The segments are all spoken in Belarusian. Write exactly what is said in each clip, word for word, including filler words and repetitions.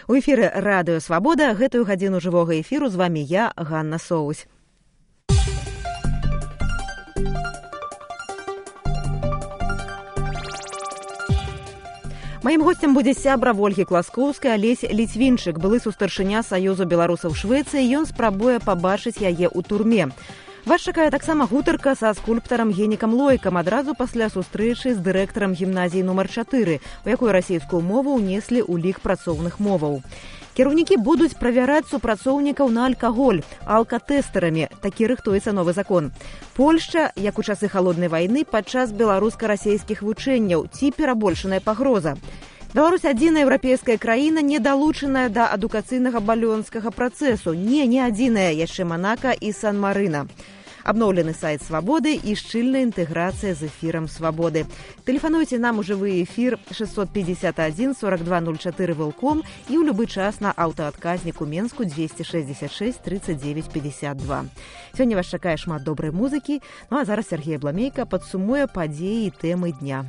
У эфіры радыё «Свабода». Гэтую гадзіну жывога эфіру з вамі я, Ганна Соусь. Маім госцем будзе сябра Вольгі Класкоўскай Алесь Ліцвінчык, былы сустаршыня Саюзу беларусаў Швэцыі. Ён спрабуе пабачыць яе ў турме. Вас чакае таксама гутарка са скульптарам Генікам Лойкам адразу пасля сустрэчы з дырэктарам гімназіі нумар чатыры, у якой расійскую мову ўнеслі ў лік працоўных моваў. Кіраўнікі будуць правяраць супрацоўнікаў на алкаголь алкатэстарамі. Такі рыхтуецца новы закон. Польшча, як у часы халоднай вайны, падчас беларуска-расейскіх вучэнняў, ці перабольшаная пагроза. Беларусь адзіная еўрапейская краіна, не далучаная да адукацыйнага балёнскага працэсу. Не, не адзіная, яшчэ Манака і Сан-Марына. Абноўлены сайт «Свабоды» і шчыльная інтэграцыя з эфірам «Свабоды». Тэлефануйце нам у жывы эфір шестьсот пятьдесят один сорок два ноль четыре вэлком і ў любы час на аўтаадказніку Менску двести шестьдесят шесть тридцать девять пятьдесят два. Сёння вас чакае шмат добрай музыкі, ну а зараз Сергей Бламейка падсумуе падзеі і тэмы дня.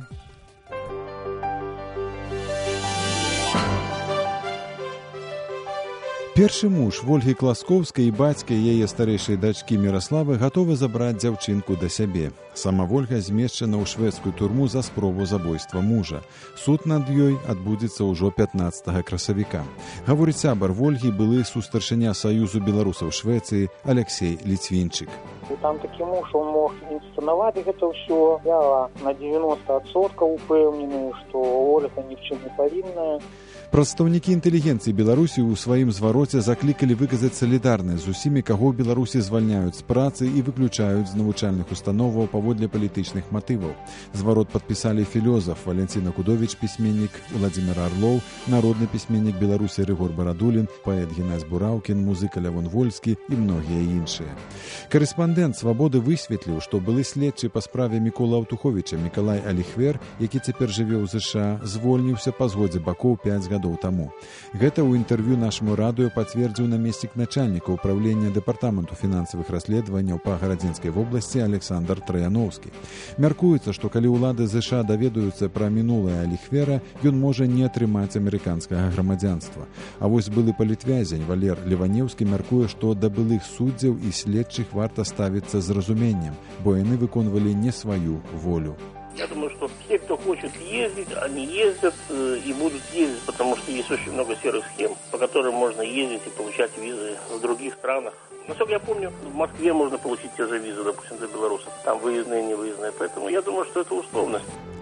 Першы муж Вольгі Класкоўскай і бацька яе старэйшай дачкі Міраславы гатовы забраць дзяўчынку да сябе. Сама Вольга змешчана ў шведскую турму за спробу забойства мужа. Суд над ёй адбудзецца ўжо пятнаццатага красавіка. Гаворыць сябар Вольгі, былы сустаршыня Саюзу беларусаў Швэцыі Алексей Ліцвінчык. Там такі муж, он мог інсцэнаваць гэта ўсё. Я на девяносто адсоткаў упэўнены, што Ольга ні в чым не павінная. Прадстаўнікі інтэлігенцыі Беларусі ў сваім звароце заклікалі выказаць салідарнасць з усімі, каго ў Беларусі звальняюць з працы і выключаюць з навучальных установаў паводле палітычных матываў. Зварот падпісалі філёзаф Валянціна Кудовіч, пісьменнік Владзімир Арлоў, народны пісьменнік Беларусі Рыгор Барадулін, паэт Геннадзь Бураўкін, музыка Лявон Вольскі і многія іншыя. Карэспандэнт «Свабоды» высветліў, што былы следчы па справе Мікола Аўтуховіча Мікалай Аліхвер, які цяпер жыве ў ЗША, звольніўся па згодзе бакоў пяць гадоў таму. Гэта ў інтэрв'ю нашаму радыё пацвердзіў намеснік начальніка ўправлення дэпартаменту фінансавых расследаванняў па Гарадзінскай вобласці Александр Траяноўскі. Мяркуецца, што калі ўлады ЗША даведаюцца пра мінулае Аліхвера, ён можа не атрымаць амерыканскага грамадзянства. А вось былы палітвязень Валер Леванеўскі мяркуе, што да былых суддзяў і следчых варта ставіцца з разуменнем, бо яны выконвалі не сваю волю. Я думаю, что все, кто хочет ездить, они ездят э, и будут ездить, потому что есть очень много серых схем, по которым можно ездить и получать визы в других странах. Насколько я помню, в Москве можно получить те же визы, допустим, для белорусов. Там выездные и невыездные. Поэтому я думаю, что это условность.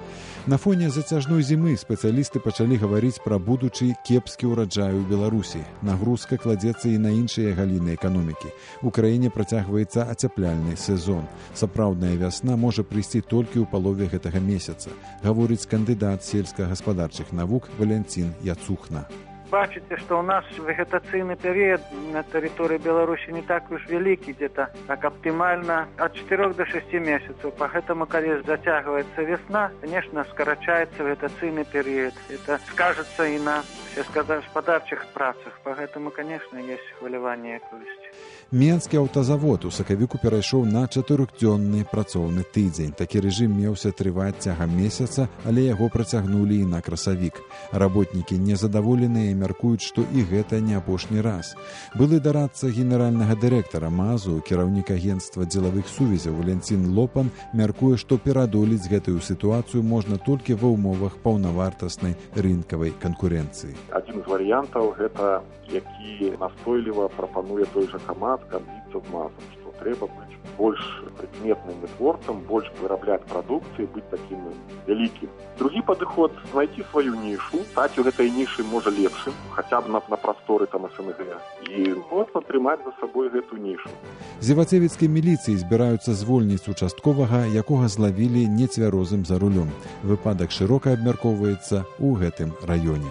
На фоне зацяжной зімы спецыялісты пачалі гаварыць пра будучы кепскі ўраджай у Беларусі. Нагрузка кладзецца і на іншыя галіны эканомікі. У краіне працягваецца ацяпляльны сезон. Сапраўдная вясна можа прыйсці толькі ў палове гэтага месяца, гаворыць кандыдат сельскагаспадарчых навук Валянцін Яцухна. Бачыце, што ў нас вегетацыйны перыяд на тэрыторыі Беларусі не так уж вялікі, где-то так аптымальна ад чатырох до шасці месяцаў. Поэтому, калі зацягваецца весна, конечно, скарачаецца вегетацыйны перыяд. Это скажется и на сельскагаспадарчых працах. Поэтому, конечно, есть хваляванне якосці. Менскі аўтазавод у сакавіку перайшоў на чатырохдзённы працоўны тыдзень. Такі рэжым меўся трываць цягам месяца, але яго працягнулі і на красавік. Работнікі незадаволеныя і мяркуюць, што і гэта не апошні раз. Былы дарадца генеральнага дырэктара МАЗу, кіраўнік агенцтва дзелавых сувязяў Валянцін Лопан, мяркуе, што перадолець гэтую сітуацыю можна толькі ва ўмовах паўнавартаснай рынкавай канкурэнцыі. Адзін з варыянтаў гэта, які настойліва прапануе той жа КамАЗ, кандыцца з МАЗам, што трэба быць больш прыкметным вытворцам, больш вырабляць прадукцыі, быць такім вялікім. Другі падыход – знайці сваю нішу, стаць у гэтай нішы можа лепшым, хаця б на, на прасторы там СНГ, і моцна трымаць за сабой гэту нішу. З івацевіцкай міліцыі збіраюцца звольніць участковага, якога злавілі нецвярозым за рулём. Выпадак шырока абмяркоўваецца ў гэтым раёне.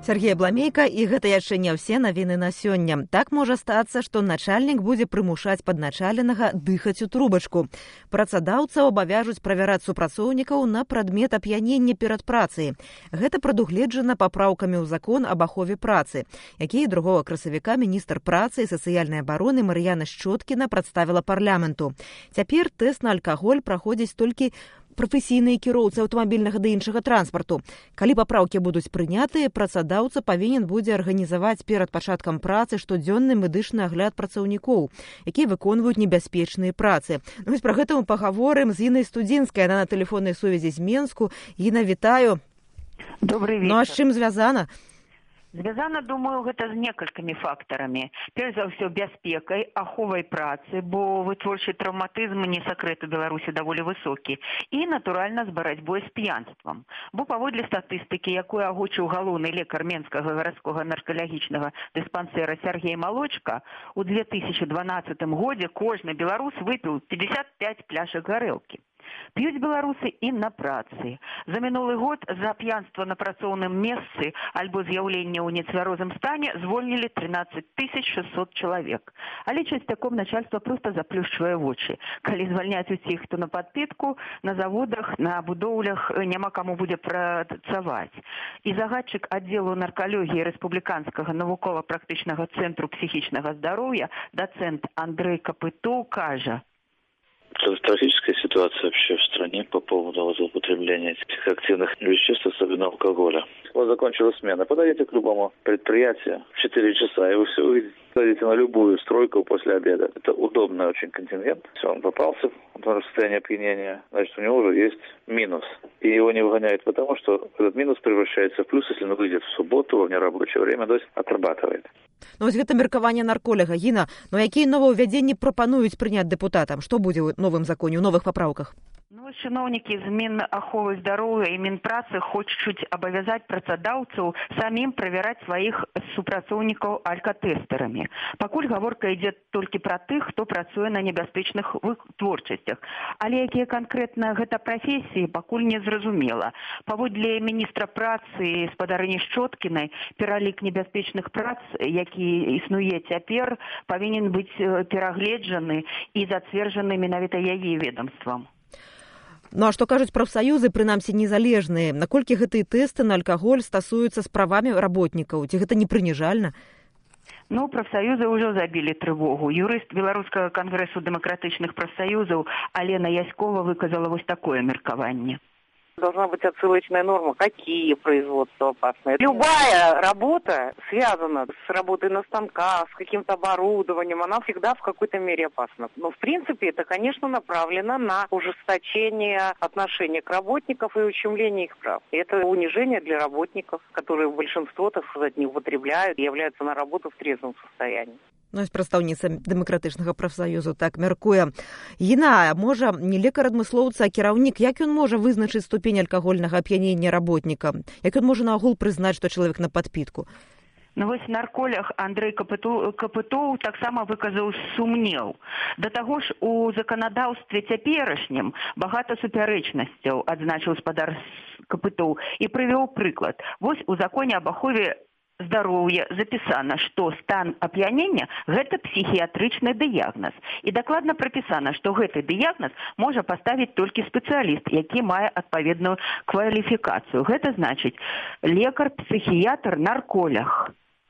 Сергей Бламейка, і гэта яшчэ не ўсе навіны на сёння. Так можа стацца, што начальнік будзе прымушаць падначаленага дыхаць у трубачку. Працадаўцаў абавяжуць правяраць супрацоўнікаў на прадмет ап'янення перад працай. Гэта прадугледжана папраўкамі ў закон аб ахове працы, які другога красавіка міністр працы і сацыяльнай абароны Мар'яна Шчоткіна прадставіла парламенту. Цяпер тэст на алкаголь праходзіць толькі прафесійныя кіроўцы аўтамабільнага ды іншага транспарту. Калі папраўкі будуць прынятыя, працадаўца павінен будзе арганізаваць перад пачаткам працы штодзённы медычны агляд працаўнікоў, якія выконваюць небяспечныя працы. Ну, пра гэта мы пагаворым з Інай Студзінскай, яна на тэлефоннай сувязі з Менску. Іна, вітаю. Добрый вечер. Ну, а з чым звязана? Звязана, думаю, гэта з некалькімі фактарамі. Перш за ўсё, бяспекай, аховай працы, бо вытворчы траўматызм, не сакрэт, у Беларусі даволі высокі. І, натуральна, з барацьбой з п'янствам. Бо паводле статыстыкі, якую агучыў галоўны лекар Менскага гарадскога наркалагічнага дыспансэра Сергей Малочка, у две тысячи дванаццатым годзе кожны беларус выпіў пятьдесят пять пляшак гарэлкі. П'юць беларусы і на працы. За мінулы год за п'янства на працоўным месцы альбо з'яўленне ў нецвярозым стане звольнілі тринадцать тысяч шестьсот чалавек. Але часцяком начальства проста заплюшчвае вочы. Калі звальняць усіх, хто на падпітку, на заводах, на будоўлях няма каму будзе працаваць. І загадчык аддзелу наркалогіі Рэспубліканскага навукова-практычнага цэнтру псіхічнага здароўя, дацэнт Андрей Капытоў кажа: катастрофическая ситуация вообще в стране по поводу злоупотребления психоактивных веществ, особенно алкоголя. Вот закончилась смена. Подойдите к любому предприятию в четыре часа, и вы все увидите. Подойдите на любую стройку после обеда. Это удобный очень контингент. Все, он попался в состояние опьянения, значит, у него уже есть минус. И его не выгоняют потому, что этот минус превращается в плюс, если он выйдет в субботу, во внерабочее время, то есть отрабатывает. Ну, вось гэта меркаванне нарколага. Іна, ну якія новаўвядзенні прапануюць прыняць дэпутатам? Што будзе ў новым законе, ў новых папраўках? Ну, чыноўнікі з Мінаховы здароўя і Мінпрацы хочуць абавязаць працадаўцаў самім правяраць сваіх супрацоўнікаў алькатэстарамі. Пакуль гаворка ідзе толькі пра тых, хто працуе на небяспечных вытворчасцях. Але якія канкрэтна гэта прафесіі, пакуль не зразумела. Паводле міністра працы і спадарыні Шчоткінай, пералік небяспечных прац, які існуе цяпер, павінен быць перагледжаны і зацверджаны менавіта яе ведомствам. Ну, а што кажуць прафсаюзы, прынамсі незалежныя? Наколькі гэтыя тэсты на алкаголь стасуюцца з правамі работнікаў? Ці гэта не прыніжальна? Ну, прафсаюзы ўжо забілі трывогу. Юрыст Беларускага кангрэсу дэмакратычных прафсаюзаў Алена Яськова выказала вось такое меркаванне. Должна быть отсылочная норма, какие производства опасные. Любая работа связана с работой на станках, с каким-то оборудованием, она всегда в какой-то мере опасна. Но, в принципе, это, конечно, направлено на ужесточение отношения к работникам и ущемление их прав. И это унижение для работников, которые большинство, так сказать, не употребляют и являются на работу в трезвом состоянии. Ну, прадстаўніца дэмакратычнага прафсаюзу так мяркуе. Іна, можа, не лекар-адмыслоўца, а кіраўнік, як ён можа вызначыць ступень алкагольнага ап'янення работніка? Як ён можа наогул прызнаць, што чалавек на падпітку? Ну, вось нарколог Андрей Капытоў, Капытоў таксама выказаў сумнеў. Да таго ж, у заканадаўстве цяперашнім багата супярэчнасцяў, адзначыў спадар Капытоў, і прывёў прыклад. Вось у законе аб ахове здароўя запісана, што стан ап'янення – гэта псіхіятрычны дыягназ. І дакладна прапісана, што гэты дыягназ можа паставіць толькі спецыяліст, які мае адпаведную кваліфікацыю. Гэта значыць лекар, психиатр, нарколог.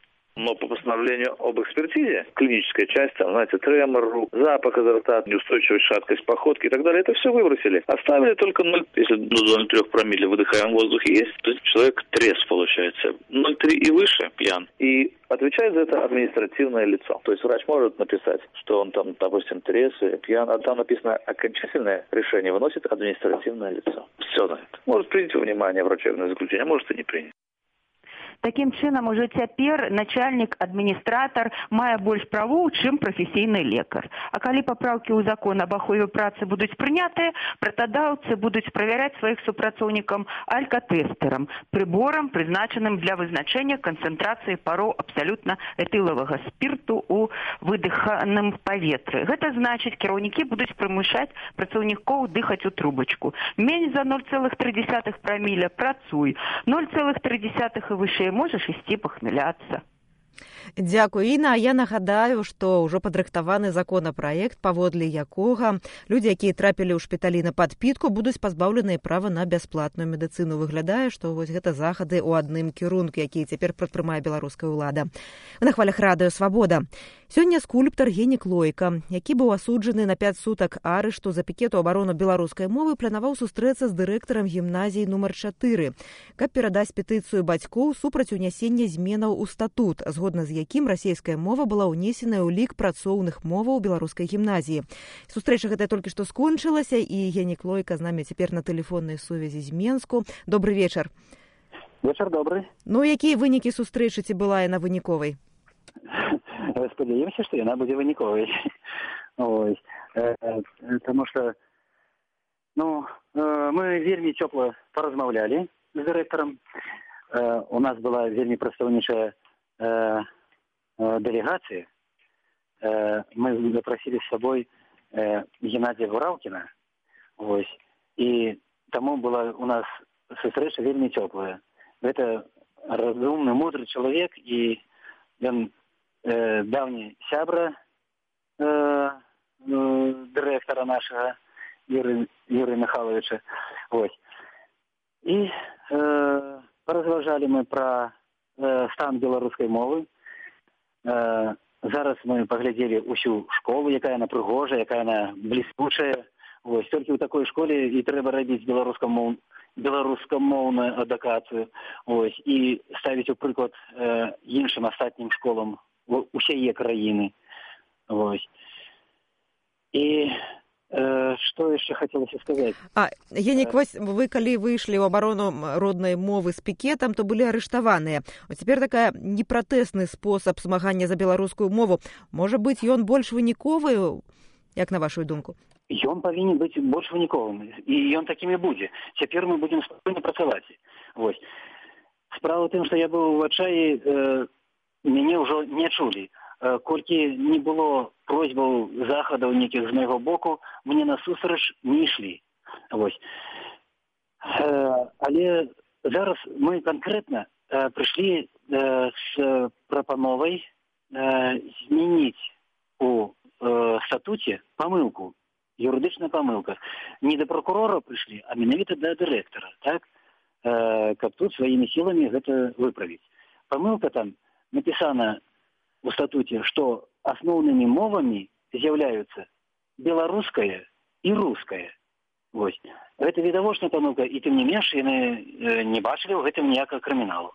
Но по постановлению об экспертизе, клиническая часть, там, знаете, тремор рук, запах изо рта, неустойчивость, шаткость походки и так далее, это все выбросили. Оставили только ноль, если до ноль целых трёх промилле в выдыхаемом воздухе есть, то человек трезв получается. ноль целых три и выше пьян. И отвечает за это административное лицо. То есть врач может написать, что он там, допустим, трезв или пьян, а там написано окончательное решение выносит административное лицо. Все на это. Может принять во внимание врачебное заключение, может и не принять. Такім чынам, ужо цяпер начальнік, адміністратар мае больш правоў, чым прафесійны лекар. А калі папраўкі ў закон аб ахове працы будуць прынятыя, працадаўцы будуць правяраць сваіх супрацоўнікам алькатэстарам, прыборам, прызначаным для вызначэння канцэнтрацыі пароў абсалютна этылавага спірту ў выдыханым паветры. Гэта значыць, кіраўнікі будуць прымушаць працаўнікоў дыхаць у трубачку. Менш за ноль целых три десятых праміля працуй, ноль целых три десятых і вышэй яшчэ можаш ісці пахмяляцца. Дзякую, Інна. Я нагадаю, што ўжо падрыхтаваны законапраект, паводле якога людзі, якія трапілі ў шпіталі на падпітку, будуць пазбаўленыя права на бясплатную медыцыну. Выглядае, што вось гэта захады ў адным кірунку, які цяпер прадпрымае беларуская ўлада. На хвалях радыё «Свабода». Сёння скульптар Генік Лойка, які быў асуджаны на пяць сутак арышту за пікет у абарону беларускай мовы, планаваў сустрэцца з дырэктарам гімназіі нумар чатыры, каб перадаць петыцыю бацькоў супраць унясення зменаў у статут, згодна з якім расійская мова была ўнесеная ў лік працоўных моваў беларускай гімназіі. Сустрэча гэтая толькі што скончылася, і Генік Лойка з намі цяпер на тэлефоннай сувязі з Менску. Добры вечар. Вечар добры. Ну, якія вынікі сустрэчы, ці была яна выніковай? Спадзяёмся, што яна будзе выніковай. Ось. Таму што ну, мы вельмі цёпла паразмаўлялі з дырэктарам. У нас была вельмі прадстаўнічая делегация. Мы запросили с собой Геннадия Гуралкина. Ось. И тому была у нас встреча вельми теплая. Это разумный, мудрый человек, и он э, давний сябра э, э, директора нашего Юрия, Юрия Михайловича. Ось. И э, поразважали мы про э, стан белорусской мовы. Э, зараз мы поглядели усю школу, якая она прыгожая, якая она бліскучая. Ось, толькі ў такой школе і трэба рабіць беларускамоў, беларускамоўную адукацыю. Ось, і ставіць у прыклад э, іншым астатнім школам усяе краіны. Ось. І э, што яшчэ хацелася сказаць? А, Генік, вось вы калі выйшлі ў абарону роднай мовы з пікетам, то былі арыштаваныя. Цяпер такая непратэсны спосаб змагання за беларускую мову. Можа быць, ён больш выніковы, як на вашу думку? Ён павінен быць больш выніковым, і ён такім і будзе. Цяпер мы будзем спакойна працаваць. Вось. Справа ў тым, што я быў у адчаі, э, мяне ўжо не чулі. Э, колькі не было просьбаў, захадаў нейкіх з майго боку, мне насустрач не ішлі. Вось. Э, але зараз мы канкрэтна э, прыйшлі э, з прапановай э, змяніць у э, статуце памылку. Юридична помилка. Не до прокурора прийшли, а менавіта до директора, так? Э, каб тут своими силами это выправить. Помилка там написана в статуте, что основными мовами являются белорусская и русская. Вот. Это відавочная помилка, и тем не менш, яны э, не бачили в этом ніякого криминалу.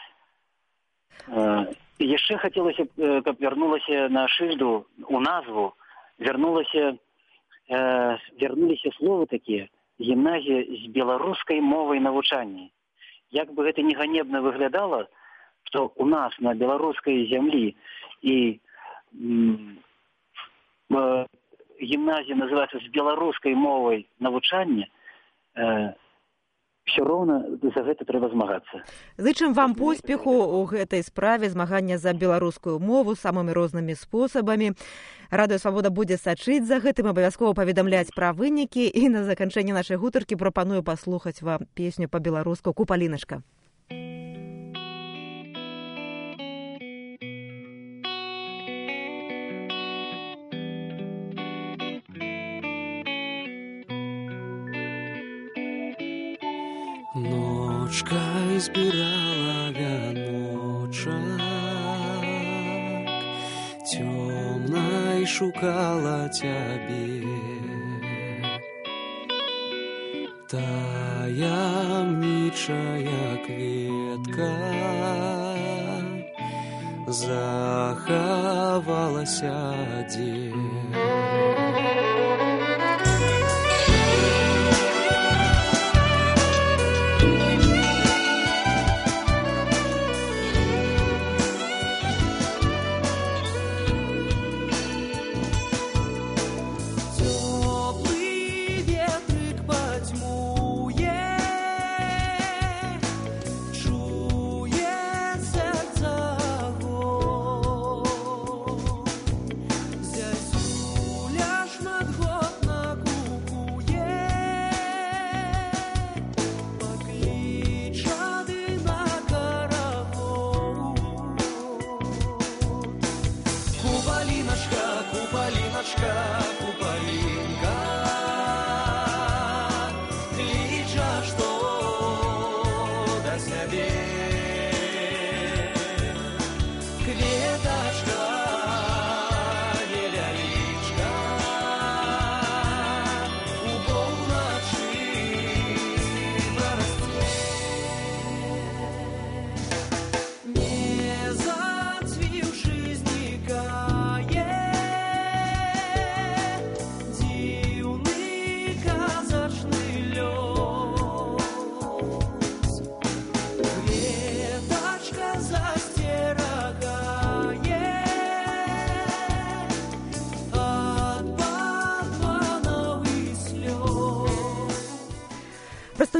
Э, яшчэ хотелось, э, каб вернулася на шильду, у назву, вернулася Э, вернуліся словы такія гімназія з беларускай мовай навучання. Як бы гэта не ганебна выглядала, што у нас на беларускай зямлі і м, э, гімназія называецца з беларускай мовай навучання, э, все роўна за гэта трэба змагацца. Зычым вам поспеху ў гэтай справе змагання за беларускую мову самымі рознымі спосабамі. Радыё «Свабода» будзе сачыць за гэтым, абавязкова паведамляць пра вынікі, і на заканчэнне нашай гутаркі прапаную паслухаць вам песню па-беларуску «Купаліначка». Ночкай збірала вяночак, цёмнай шукала цябе. Таямнічая кветка захавалася дзе. Над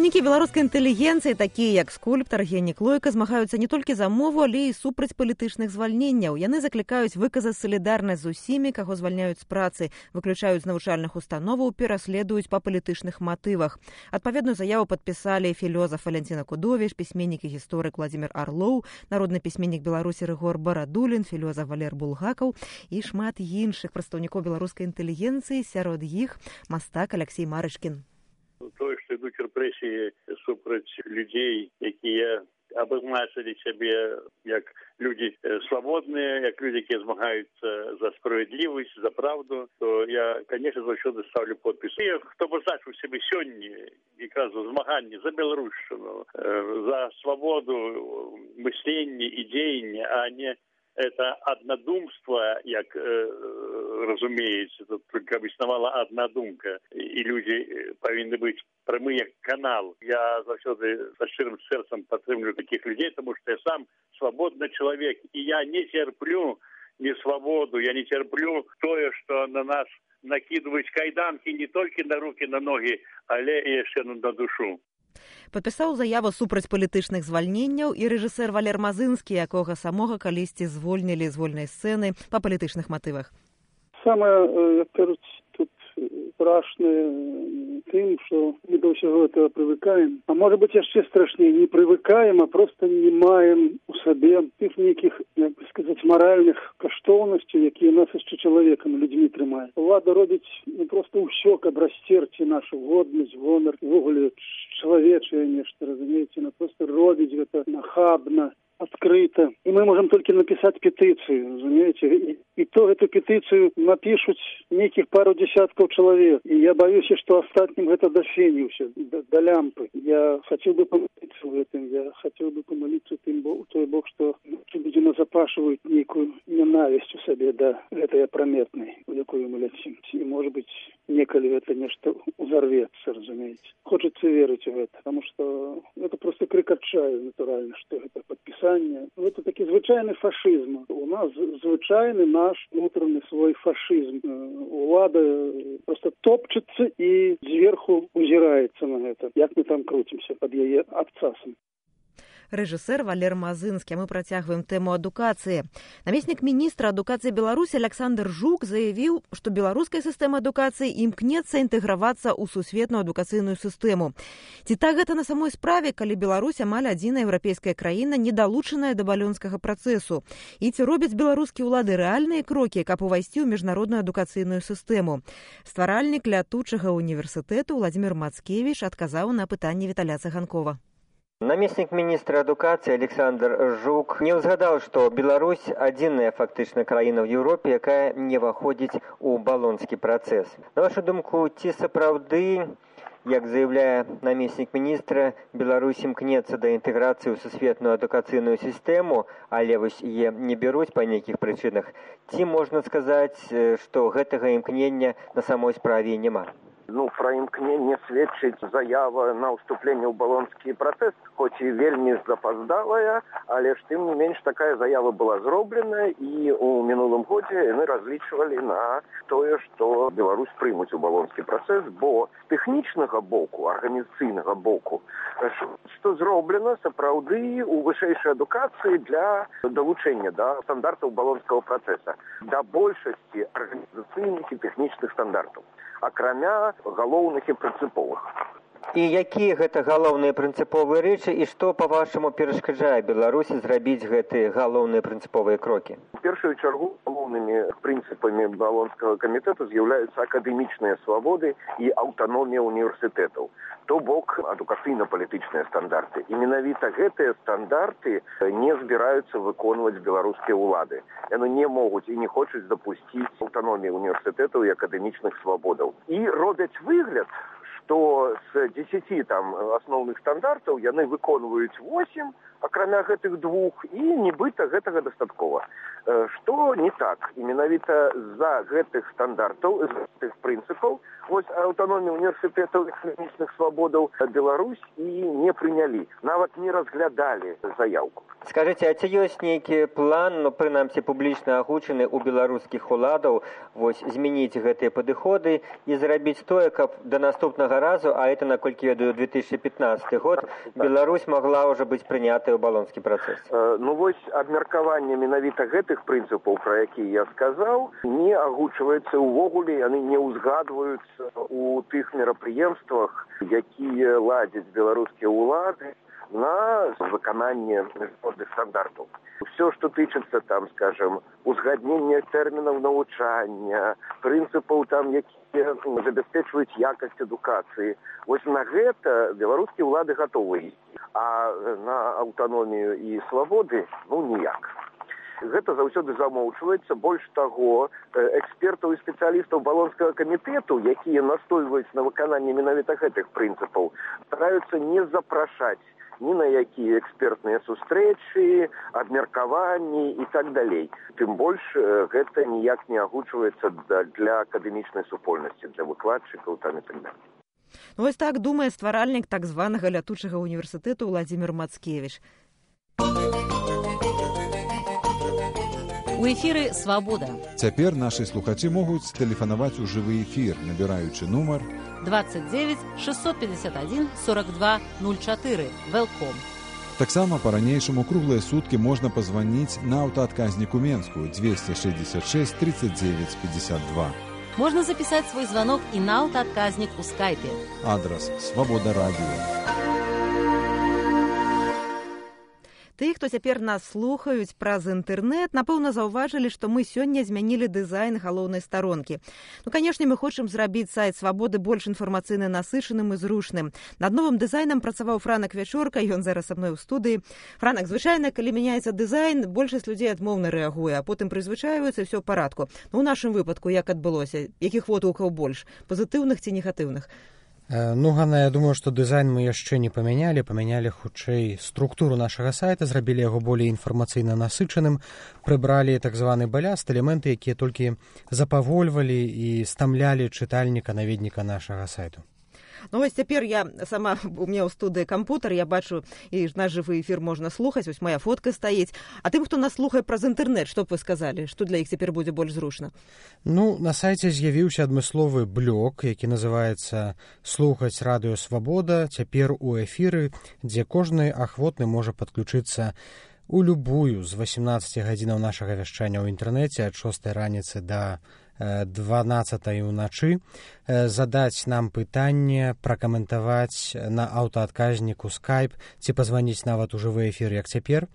Прадстаўнікі беларускай інтэлігенцыі, такія як скульптар Генік Лойка, змагаюцца не толькі за мову, але і супраць палітычных звальненняў. Яны заклікаюць выказаць салідарнасць з усімі, каго звальняюць з працы, выключаюць з навучальных установаў, пераследуюць па палітычных матывах. Адпаведную заяву падпісалі філёзаф Валянціна Кудовіч, пісьменнік і гісторык Владзімір Арлоў, народны пісьменнік Беларусі Рыгор Барадулін, філёзаф Валер Булгакаў і шмат іншых прадстаўнікоў беларускай інтэлігенцыі, сярод іх мастак Аляксей Марышкін. Тое, што ідуць рэпрэсіі супраць людзей, якія абазначылі сябе як людзі свабодныя, як людзі, якія змагаюцца за справядлівасць, за правду, то я, конечно, заўсёды ставлю подпіс. І хто пазначыў сябе сёння, якраз у змаганні за беларушчыну, за свабоду мыслення і дзеяння, а не это однодумство, як э, разумеется, тут только існавала одна думка, і люди повинны быть прямы як канал. Я заўсёды со шчырым сэрцам падтрымліваю таких людей, потому что я сам свободный человек, и я не терплю не свободу, я не терплю тое, что на нас накидывают кайданки не только на руки, на ноги, але и еще на душу. Падпісаў заяву супраць палітычных звальненняў і рэжысэр Валер Мазынскі, якога самога калісьці звольнілі з вольнай сцэны па палітычных матывах. Самае, як кажуць, тут страшнае тым, што мы да ўсяго гэтага прывыкаем. А можа быць яшчэ страшней, не прывыкаем, а проста не маем у сабе тых нейкіх, як бы сказаць, маральных каштоўнасцей, якія нас яшчэ чалавекам, людзьмі трымаюць. Улада робіць не проста ўсё, каб расцерці нашу годнасць, гонар, увогуле чалавечае нешта, разумееце, она просто робіць гэта нахабна, открыто. И мы можем только написать петицию, разумеете. И, и то эту петицию напишут неких пару десятков человек. И я боюсь, что остатним это до фени все, до, до лямпы. Я хотел бы помолиться в этом. Я хотел бы помолиться тем, той Бог, что люди назапашивают некую ненависть у себе до этой опрометной, в якую мы летим. И, может быть, неколи это нечто взорвется, разумеете. Хочется верить в это, потому что это просто крик отчая, натурально, что это подписание. Это таки звычайны фашизм. У нас звычайны наш внутренний свой фашизм. Улада просто топчется и сверху узирается на это. Як мы там крутимся под яе абцасом. Рэжысэр Валер Мазынскі. А мы працягваем тэму адукацыі. Намеснік міністра адукацыі Беларусі Александр Жук заявіў, што беларуская сістэма адукацыі імкнецца інтэгравацца ў сусветную адукацыйную сістэму. Ці так гэта на самой справе, калі Беларусь амаль адзіная еўрапейская краіна, не далучаная да балонскага працэсу? І ці робяць беларускія ўлады рэальныя крокі, каб увайсці ў міжнародную адукацыйную сістэму? Стваральнік лятучага універсітэту Владзімір Мацкевіч адказаў на пытанне Віталя Цыганкова. Намеснік міністра адукацыі Александр Жук не ўзгадаў, што Беларусь адзіная фактычна краіна ў Еўропе, якая не ўваходзіць у балонскі працэс. На вашу думку, ці сапраўды, як заяўляе намеснік міністра, Беларусь імкнецца да інтэграцыі ў сусветную адукацыйную сістэму, але вось яе не бяруць па нейкіх прычынах, ці можна сказаць, што гэтага імкнення на самой справе няма? Ну, пра імкненне сведчыць заява на ўступленне ў балонскі працэс, хоць і вельмі запаздалая, але ж тым не менш такая заява была зроблена, і ў мінулым годзе яны разлічвалі на тое, што Беларусь прымуць у балонскі працэс, бо з тэхнічнага боку, арганізацыйнага боку, што зроблена сапраўды ў вышэйшай адукацыі для далучэння да стандартаў балонскага працэса, да большасці арганізацыйных і тэхнічных стандартаў, акрамя галоўных і прынцыповых. І якія гэта галоўныя прынцыповыя рэчы, і што, па-вашаму, перашкаджае Беларусі зрабіць гэтыя галоўныя прынцыповыя крокі? У першую чаргу галоўнымі прынцыпамі балонскага камітэту з'яўляюцца акадэмічныя свабоды і аўтаномія універсітэтаў, то бок адукацыйна-палітычныя стандарты. І менавіта гэтыя стандарты не збіраюцца выконваць беларускія ўлады. Яны не могуць і не хочуць дапусціць аўтаноміі універсітэтаў і акадэмічных свабодаў. І робяць выгляд, што з дзесяці там асноўных стандартаў яны выконваюць восем, акрамя гэтых двух, і нібыта гэтага дастаткова. Што не так? І менавіта з-за гэтых стандартаў, з гэтых прынцыпаў, вось аўтаномію універсітэтаў эканамічных свабодаў Беларусь і не прынялі, нават не разглядалі заяўку. Скажыце, а ці ёсць нейкі план, ну, прынамсі публічна агучаны ў беларускіх уладаў, вось змяніць гэтыя падыходы і зрабіць тое, каб да наступнага разу, а это, наколькі ведаю, две тысячи пятнадцатый год, Беларусь могла ўжо быць прынятая ў балонскі працэс? Ну вось абмеркаванне менавіта гэтых прынцыпаў, пра якія я сказаў, не агучваецца ўвогуле, яны не ўзгадваюцца у тых мерапрыемствах, якія ладзяць беларускія ўлады на выкананне міжнародных стандартаў. Все, што тычыцца там, скажем, узгаднення тэрмінаў навучання, прынцыпаў там, якія забяспечваюць якасць адукацыі. Вось на гэта беларускія ўлады гатовы ісці, а на аўтаномію і свабоды, ну, ніяк. Гэта заўсёды замоўчваецца. Больш таго, экспертаў і спецыялістаў балонскага камітэту, якія настойваюць на выкананне менавіта гэтых прынцыпаў, стараюцца не запрашаць ні на якія экспертныя сустрэчы, абмеркаванні і так далей. Тым больш гэта ніяк не агучваецца для акадэмічнай супольнасці, для выкладчыкаў там і так далей. Ну, вось так думае стваральнік так званага лятучага універсітэту Владзімір Мацкевіч. У эфіры «Свабода». Цяпер нашы слухачы могуць тэлефанаваць у жывы эфір, набіраючы нумар двадцать девять шестьсот пятьдесят один сорок два ноль четыре. Велком. Таксама па-ранейшаму круглыя суткі можна пазваніць на аўтаадказніку Менскую двести шестьдесят шесть тридцать девять пятьдесят два. Можно записать свой звонок и на аўтаадказнік у скайпе. Адрес «Свобода радио». Ты, хто цяпер нас слухаюць праз інтэрнэт, напэўна, заўважылі, што мы сёння змянілі дызайн галоўнай старонкі. Ну, канешне, мы хочам зрабіць сайт «Свабоды» больш інфармацыйна насычаным і зручным. Над новым дызайнам працаваў Франак Вячорка, ён зараз са мной у студыі. Франак, звычайна, калі мяняецца дызайн, большасць людзей адмоўна рэагуе, а потым прызвычаюцца, і ўсё ў парадку. Ну, у нашым выпадку як адбылося? Якіх водгукаў больш? Пазітыўных ці негатыўных? Ну, Ганна, я думаю, што дызайн мы яшчэ не памянялі, памянялі хутчэй структуру нашага сайта, зрабілі яго болей інфармацыйна насычаным, прыбралі так званы баляст, элементы, якія толькі запавольвалі і стамлялі чытальніка, наведніка нашага сайту. Ну, вось цяпер я сама, у меня ў студыі кампутар, я бачу, і наш жывы эфір можна слухаць, ось моя фотка стаіць. А тым, хто нас слухае праз інтэрнэт, што б вы сказалі? Што для іх цяпер будзе больш зручна? Ну, на сайце з'явіўся адмысловы блок, які называецца «Слухаць радыё Свабода», цяпер у эфіры, дзе кожны ахвотны можа падключыцца у любую з восемнадцати гадзінаў нашага вяшчання ў інтэрнэце ад шостай раніцы да дванаццатай уначы, задаць нам пытанне, пракаментаваць на аўтаадказніку скайп ці пазваніць нават у жывы эфір, як цяпер.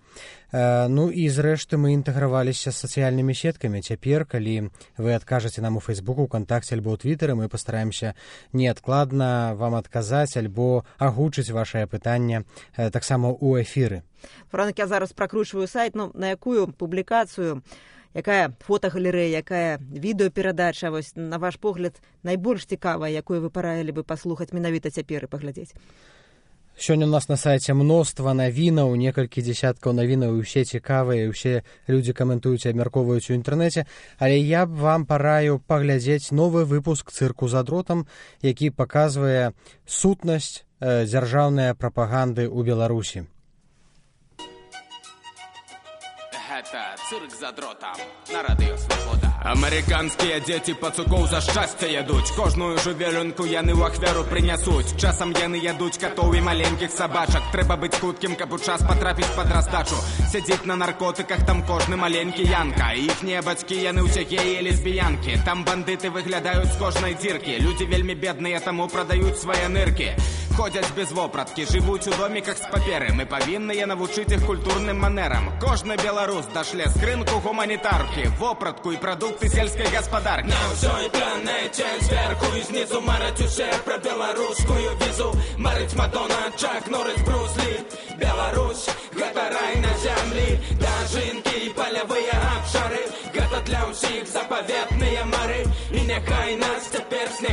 Ну і зрэшты мы інтэграваліся з сацыяльнымі сеткамі. Цяпер, калі вы адкажаце нам у Фейсбуку, ВКонтакце альбо ў Твітэры, мы пастараемся неадкладна вам адказаць альбо агучыць вашае пытанне таксама ў эфіры. Франак, я зараз пракручваю сайт, ну, на якую публікацыю, якая фотагалерэя, якая відэаперадача, вось, на ваш погляд, найбольш цікавая, якую вы параілі бы паслухаць менавіта цяпер і паглядзець? Сёння у нас на сайце мноства навінаў, некалькі дзесяткаў навінаў, і ўсе цікавыя, і ўсе людзі каментуюць і абмяркоўваюць у інтэрнэце, але я б вам параю паглядзець новы выпуск «Цырку за дротам», які паказвае сутнасць э, дзяржаўнай прапаганды ў Беларусі. Гэта цырк за дротам на радыё Свабода. Амерыканскія дзеці пацукоў за шчасце ядуць. Кожную жувялёнку яны ў ахвяру прынясуць. Часам яны ядуць катоў і маленькіх сабачак. Трэба быць хуткім, каб у час патрапіць пад раздачу. Сядзіць на наркотыках там кожны маленькі янка. Іхнія бацькі яны ўсе геі і лесбіянкі. Там бандыты выглядаюць з кожнай дзіркі. Людзі вельмі бедныя, таму прадаюць свае ныркі. Ходзяць без вопраткі, жывуць у доміках з паперы. Мы павінныя навучыць іх культурным манерам. Кожны беларус дашле скрынку гуманітаркі, вопратку і прадукты сельскай гаспадаркі. На ўсёй планеце зверху і знізу мараць усе пра беларускую візу. Марыць Мадонна, Чак Норрис, Брус Лі. Беларусь — гэта рай на зямлі. Дажынкі і палявыя абшары — гэта для ўсіх запаветныя мары. І няхай нас цяпер снегі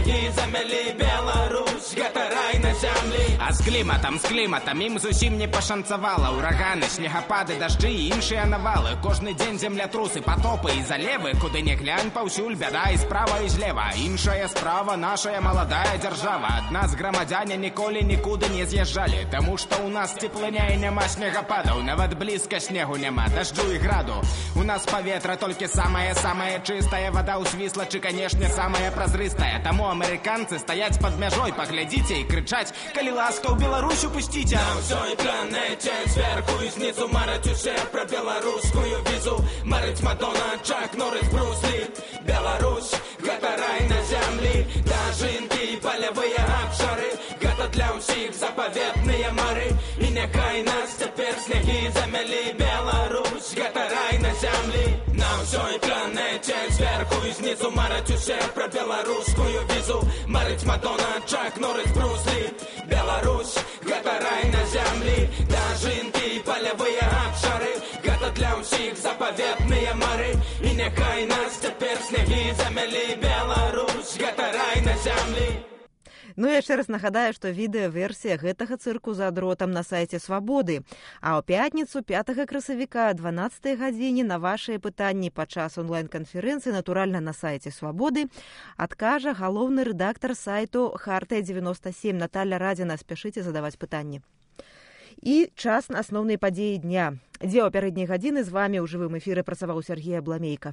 снеги замялі Беларусь, гэта рай на зямлі. А з кліматам, з кліматам ім зусім не пашанцавала. Ураганы, снегапады, дажджы і іншыя навалы. Кожны дзень землятрусы, потопы і залевы. Куды не глянь, паўсюль бяда і справа і злева. Іншая справа, нашая маладая дзяржава. Ад нас грамадзяне ніколі нікуды не з'язджалі, таму што ў нас цеплыня і няма снегападаў. Нават блізка снегу няма, дажджу і граду. У нас паветра толькі самае-самае чыстая, вада ў свіслачы, канешне, самая празрыстая. Таму амерыканцы стаяць пад мяжой, паглядзіце і крычаць, калі ласка ў Беларусь упусціце. На ўсёй планеце зверху і знізу мараць усе пра беларускую візу. Марыць Мадонна, Чак Норрис, Брус Лі. Беларусь, гэта рай на зямлі, дажынкі і палявыя абшары. Гэта для ўсіх запаветныя мары. І няхай нас цяпер снегі замялі. Беларусь, гэта рай на зямлі. На ўсёй планеце зверху і знізу мараць усе пра беларускую візу. Марыць Мадонна, Чак Норрис, Брус Лі. Беларусь, гэта рай на зямлі, дажынкі і палявыя абшары. Гэта для ўсіх запаветныя мары. І няхай нас цяпер снегі замялі. Беларусь, гэта рай на зямлі. Ну і яшчэ раз нагадаю, што відэаверсія гэтага цырку за дротам на сайце Свабоды. А ў пятніцу пятага красавіка о дванаццатай гадзіне на вашыя пытанні падчас онлайн-канферэнцыі, натуральна на сайце Свабоды, адкажа галоўны рэдактар сайту Хартыя девяносто семь Наталья Радзіна. Спяшыце задаваць пытанні. І час на асноўныя падзеі дня. Дзе ў пярэдняй гадзіны з вамі ў жывым эфіры працаваў Сергей Абламейка.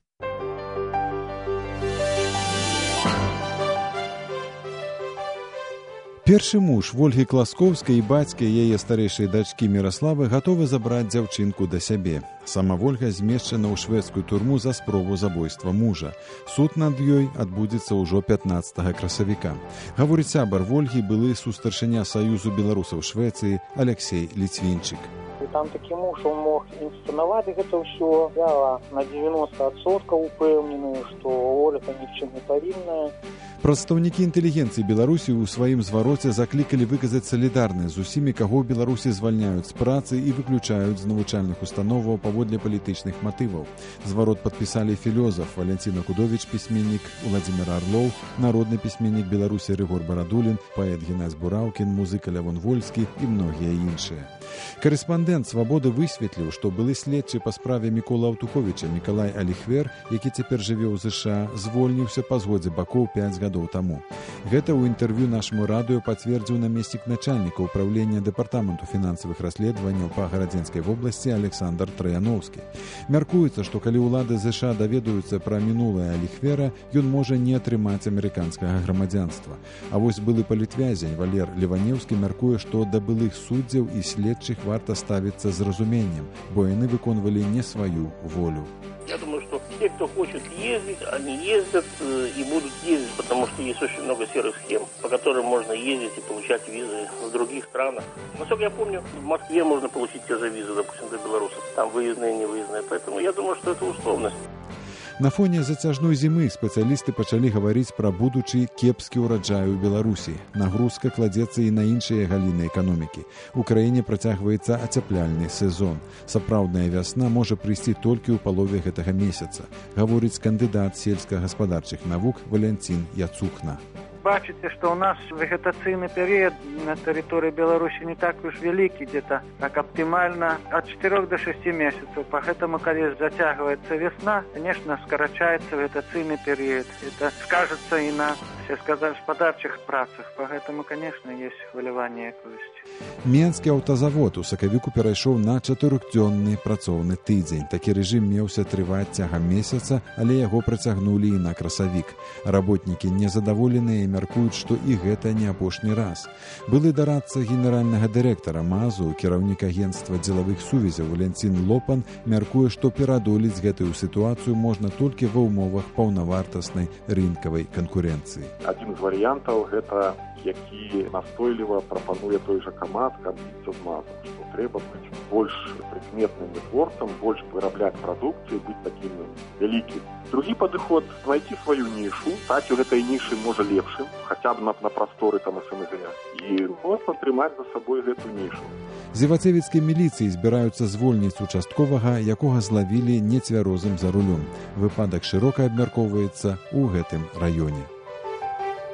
Першы муж Вольгі Класкоўскай і бацька яе старэйшай дачкі Міраславы гатовы забраць дзяўчынку да сябе. Сама Вольга змешчана ў шведскую турму за спробу забойства мужа. Суд над ёй адбудзецца ўжо пятнаццатага красавіка. Гаворыць сябар Вольгі, былы сустаршыня Саюзу беларусаў Швецыі Алексей Ліцвінчык. Там такі муж, он мог інсцэнаваць гэта ўсё. Я на девяносто адсоткаў упэўнены, што Ольга ні в чым не павінная. Прадстаўнікі інтэлігенцыі Беларусі ў сваім звароце заклікалі выказаць салідарнасць з усімі, каго ў Беларусі звальняюць з працы і выключаюць з навучальных установаў паводле палітычных матываў. Зварот падпісалі філёзаф Валянціна Кудовіч, пісьменнік Уладзімір Арлоў, народны пісьменнік Беларусі Рыгор Барадулін, паэт Геннадзь Бураўкін, музыка Лявон Вольскі і многія іншыя. Карэспандэнт Свабоды высветліў, што былы следчы па справе Мікола Аўтуховіча Мікалай Аліхвер, які цяпер жыве ў ЗША, звольніўся па згодзе бакоў пяць гадоў таму. Гэта ў інтэрв'ю нашаму радыё пацвердзіў намеснік начальніка ўправлення дэпартаменту фінансавых расследаванняў па Гарадзенскай вобласці Александр Траяноўскі. Мяркуецца, што калі ўлады ЗША даведаюцца пра мінулае Аліхвера, ён можа не атрымаць амерыканскага грамадзянства. А вось былы палітвязень Валер Леванеўскі мяркуе, што да былых суддзяў і следчых варта ставіцца з разуменнем, бо яны выконвалі не сваю волю. Я думаю, что те, кто хочет ездить, они ездят э, и будут ездить, потому что есть очень много серых схем, по которым можно ездить и получать визы в других странах. Насколько я помню, в Москве можно получить те же визы, допустим, для белорусов. Там выездные и невыездные. Поэтому я думаю, что это условность. На фоне зацяжной зімы спецыялісты пачалі гаварыць пра будучы кепскі ўраджай у Беларусі. Нагрузка кладзецца і на іншыя галіны эканомікі. У краіне працягваецца ацяпляльны сезон. Сапраўдная вясна можа прыйсці толькі ў палове гэтага месяца, гаворыць кандыдат сельскагаспадарчых навук Валянцін Яцухна. Бачите, что у нас вегетационный период на территории Беларуси не так уж великий, где-то так оптимально от четырёх до шести месяцев. Поэтому, когда затягивается весна, конечно, скорочается вегетационный период. Это скажется и на сельскохозяйственных працах. Поэтому, конечно, есть хвилювання якості. Менскі аўтазавод у сакавіку перайшоў на чатырохдзённы працоўны тыдзень. Такі рэжым меўся трываць цягам месяца, але яго працягнулі і на красавік. Работнікі незадаволеныя і мяркуюць, што і гэта не апошні раз. Былы дарадца генеральнага дырэктара МАЗу, кіраўнік агенцтва дзелавых сувязяў Валянцін Лопан мяркуе, што пераадолець гэтую сітуацыю можна толькі ва ўмовах паўнавартаснай рынкавай канкурэнцыі. Адзін з варыянтаў гэта які настойліва прапануе той жа КамАЗ, каб біцца з МАЗам, што трэба быць больш прыкметным вытворцам, больш вырабляць прадукцыю, быць такім вялікім. Другі падыход – знайти сваю нішу, стаць у гэтай нішы можа лепшым, хаця б на, на прасторы там СНГ, і моцна трымаць за сабой гэту нішу. Зівацевіцкай міліцыі збіраюцца звольніць участковага, якога злавілі нецвярозым за рулём. Выпадак шырока абмяркоўваецца ў гэтым раёне.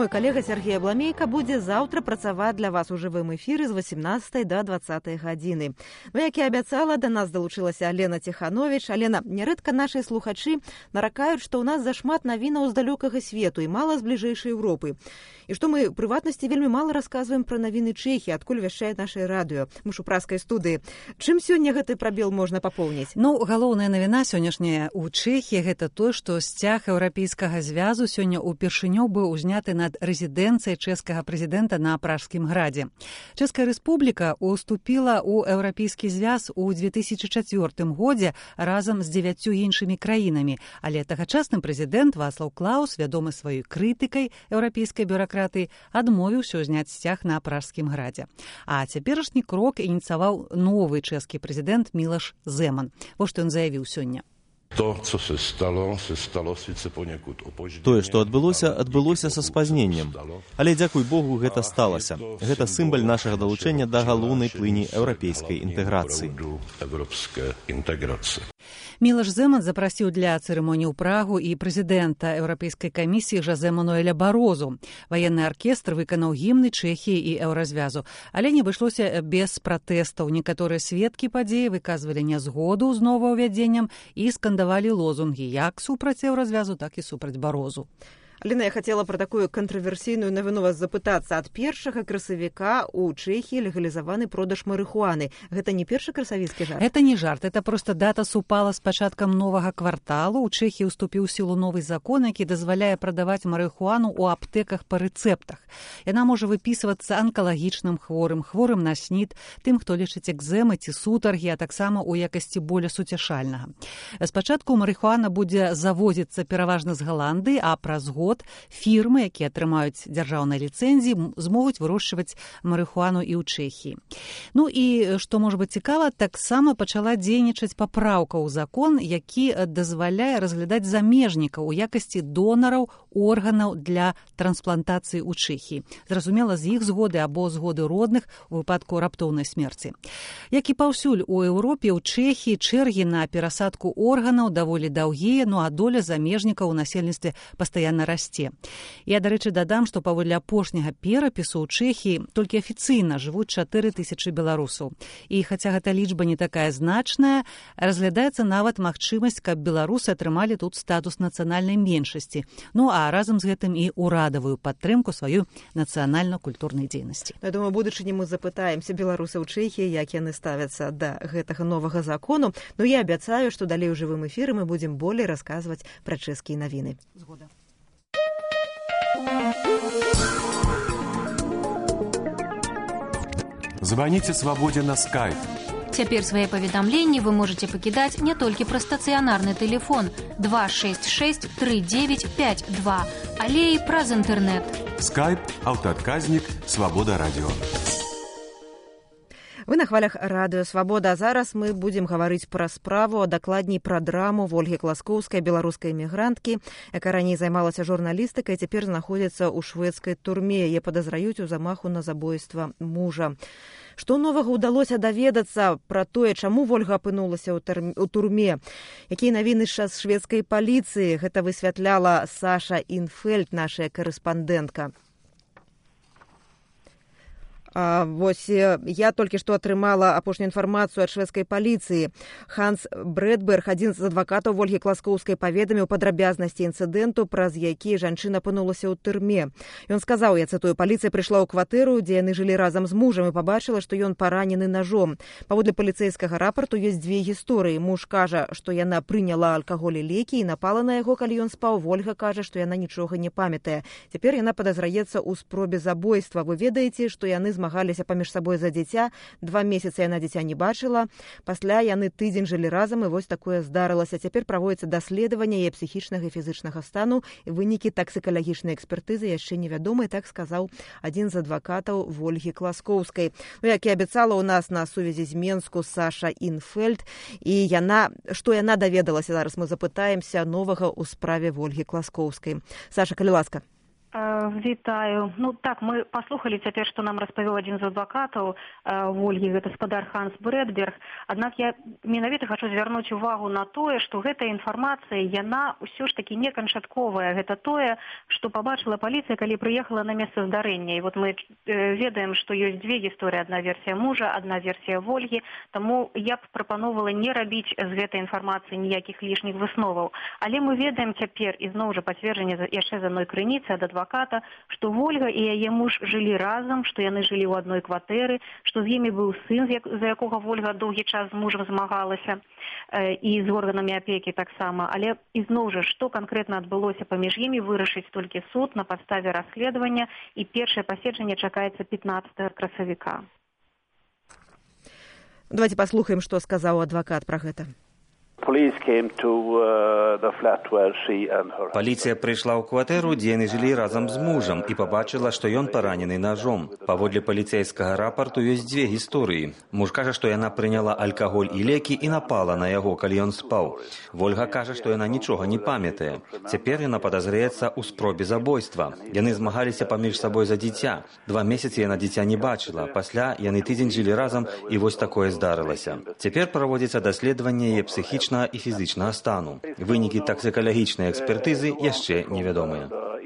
Мой калега Сергей Абламейка будзе заўтра працаваць для вас у жывым эфіры з восемнадцатай да двадцатай гадзіны. Ну, як і абяцала, да нас далучылася Алена Тиханович. Алена, нярэдка нашыя слухачы наракаюць, што ў нас зашмат навінаў з далёкага свету і мала з бліжэйшай Еўропы. І што мы, прыватнасці, вельмі мала расказваем пра навіны Чэхіі, адкуль вяшчае нашае радыё. Мы ж у праскай студыі. Чым сёння гэты прабел можна папоўніць? Ну, галоўная навіна сённяшняя ў Чэхіі гэта то, што сцяг еўрапейскага звязу сёння ўпершыню быў узняты над рэзідэнцыяй чэшскага прэзідэнта на Пражскім градзе. Чэшская рэспубліка уступіла ў еўрапейскі звяз у две тысячы чацвёртым годзе разам з дзевяццю іншымі краінамі, але тагачасны прэзідэнт Вацлаў Клаус, вядомы сваёй крытыкай еўрапейскай бюракратыі, адмовіўся ўзняць сцяг на Пражскім градзе. А цяперашні крок ініцыяваў новы чэшскі прэзідэнт Мілаш Земан. Вось што ён заявіў сёння. Тое, што адбылося, адбылося са спазненнем. Але, дзякуй Богу, гэта сталася. Гэта сімвал нашага далучэння да галоўнай плыні еўрапейскай інтэграцыі. Мілаш Земан запрасіў для цырымоніі ў Прагу і прэзідэнта Еўрапейскай камісіі Жозе Мануэля Барозу. Ваенны аркестр выканаў гімны Чэхіі і еўразвязу, але не абышлося без пратэстаў. Некаторыя сведкі падзеі выказвалі нязгоду з новаўвядзеннем і скандавалі лозунгі як супраць еўразвязу, так і супраць Барозу. Алена, я хотела про такую контроверсійную навіну вас запытацца. Ад першага красавіка у Чэхіі легалізаваны продаж марыхуаны. Гэта не першы красавіцкі жарт? Это не жарт. Это просто дата супала з пачаткам новага кварталу. У Чэхіі уступіў у сілу новы закон, які дазваляе прадаваць марыхуану ў аптэках па рэцэптах. Яна можа выпісвацца анкалагічным хворым, хворым на снід, тым, хто лечыць экзэмы ці сутаргі, а таксама ў якасці боля суцяшальнага. Спачатку марыхуана будзе завозіцца пераважна з Галандыі, а праз год фірмы, якія атрымаюць дзяржаўныя ліцэнзіі, змогуць вырошчваць марыхуану і ў Чэхіі. Ну і, што можа быць цікава, таксама пачала дзейнічаць папраўка ў закон, які дазваляе разглядаць замежнікаў у якасці донараў органаў для трансплантацыі ў Чэхіі. Зразумела, з іх згоды або згоды родных у выпадку раптоўнай смерці. Як і паўсюль у Еўропе, у Чэхіі чэргі на перасадку органаў даволі даўгія, ну а доля замежнікаў у насельніцтве пастаянна расце. Я, дарэчы, дадам, што паводле апошняга перапісу ў Чэхіі толькі афіцыйна жывуць чатыры тысячы беларусаў. І хаця гэта лічба не такая значная, разглядаецца нават магчымасць, каб беларусы атрымалі тут статус нацыянальнай меншасці. Ну а разам з гэтым і ўрадавую падтрымку сваёй нацыянальна-культурнай дзейнасці. Я думаю, будучыні мы запытаемся беларусаў Чэхіі, як яны ставяцца да гэтага новага закону. Ну я абяцаю, што далей у жывым эфіры мы будзем болей расказваць пра чэшскія навіны. Згода. Звоните «Свободе» на скайп. Цяпер свае паведамленні вы можаце пакідаць не толькі пра стацыянарны тэлефон два шэсць шэсць тры дзевяць пяць два, але і праз інтэрнэт. Скайп, аўтаадказнік, «Свобода» радио. Вы на хвалях радыё «Свабода». А зараз мы будзем гаварыць пра справу, а дакладней пра драму Вольгі Класкоўскай, беларускай эмігранткі, якая раней займалася журналістыкай, цяпер знаходзіцца ў шведскай турме. Яе падазраюць у замаху на забойства мужа. Што новага ўдалося даведацца пра тое, чаму Вольга апынулася ў турме? Якія навіны з шведскай паліцыі? Гэта высвятляла Саша Інфельд, наша карэспандэнтка. А, вось я толькі што атрымала апошнюю інфармацыю ад шведскай паліцыі. Ханс Брэдберг, адзін з адвакатаў Вольгі Класкоўскай, паведаміў падрабязнасці інцыдэнту, праз які жанчына апынулася ў турме. Ён сказаў, я цытую, паліцыя прыйшла ў кватэру, дзе яны жылі разам з мужам, і пабачыла, што ён паранены нажом. Паводле паліцэйскага рапарту ёсць дзве гісторыі. Муж кажа, што яна прыняла алкаголь і лекі і напала на яго, калі ён спаў. Вольга кажа, што яна нічога не памятае. Цяпер яна падазраецца ў спробе забойства. Вы ведаеце, што яны змагаліся паміж сабой за дзіця. Два месяцы яна дзіця не бачыла. Пасля яны тыдзень жылі разам, і вось такое здарылася. Цяпер праводзіцца даследаванне яе псіхічнага і фізычнага стану. Вынікі таксікалагічнай экспертызы яшчэ невядомыя, так сказаў адзін з адвакатаў Вольгі Класкоўскай. Ну, як і абяцала, у нас на сувязі з Менску Саша Інфельд. І яна, што яна даведалася, зараз мы запытаемся новага ў справе Вольгі Класкоўскай. Саша, калі ласка. Вітаю. Ну так, мы паслухалі цяпер, што нам распавёў адзін з адвакатаў Вольгі, гаспадар Ханс Брэдберг. Аднак я менавіта хачу звярнуць увагу на тое, што гэтая інфармацыя, яна ўсё ж такі не канчатковая. Гэта тое, што пабачыла паліцыя, калі прыехала на месца здарэння. І вот мы ведаем, што ёсць дзве гісторыі. Адна версія мужа, адна версія Вольгі. Таму я б прапановала не рабіць з гэтай інфармацыі ніякіх лішніх высноваў. Але мы ведаем цяпер, і зноў жа пацверджанне яшчэ з адной крыніцы ад адваката, адваката, што Вольга і яе муж жылі разам, што яны жылі ў адной кватэры, што з імі быў сын, за якога Вольга доўгі час з мужам змагалася, і з органамі апекі таксама. Але ізноў жа, што канкрэтна адбылося паміж імі, вырашыць толькі суд на падставе расследавання, і першае паседжанне чакаецца пятнадцатага красавіка. Давайте паслухаем, што сказаў адвакат пра гэта. Паліцыя прыйшла ў кватэру, дзе яны жылі разам з мужам, і пабачыла, што ён паранены ножом. Паводле паліцэйскага рапарту ёсць дзве гісторыі. Муж кажа, што яна прыняла алкаголь і лекі і напала на яго, калі ён спаў. Вольга кажа, што яна нічога не памятае. Цяпер яна падазрыецца ў спробе забойства. Яны змагаліся паміж сабой за дзіця. Два месяцы яна дзіця не бачыла. Пасля яны тыдзень жылі разам, і вось такое здарылася. Цяпер праводзіцца даследаванне яе псіхічнага і фізычнага стану. Вынікі таксікалагічнай экспертызы яшчэ невядомыя.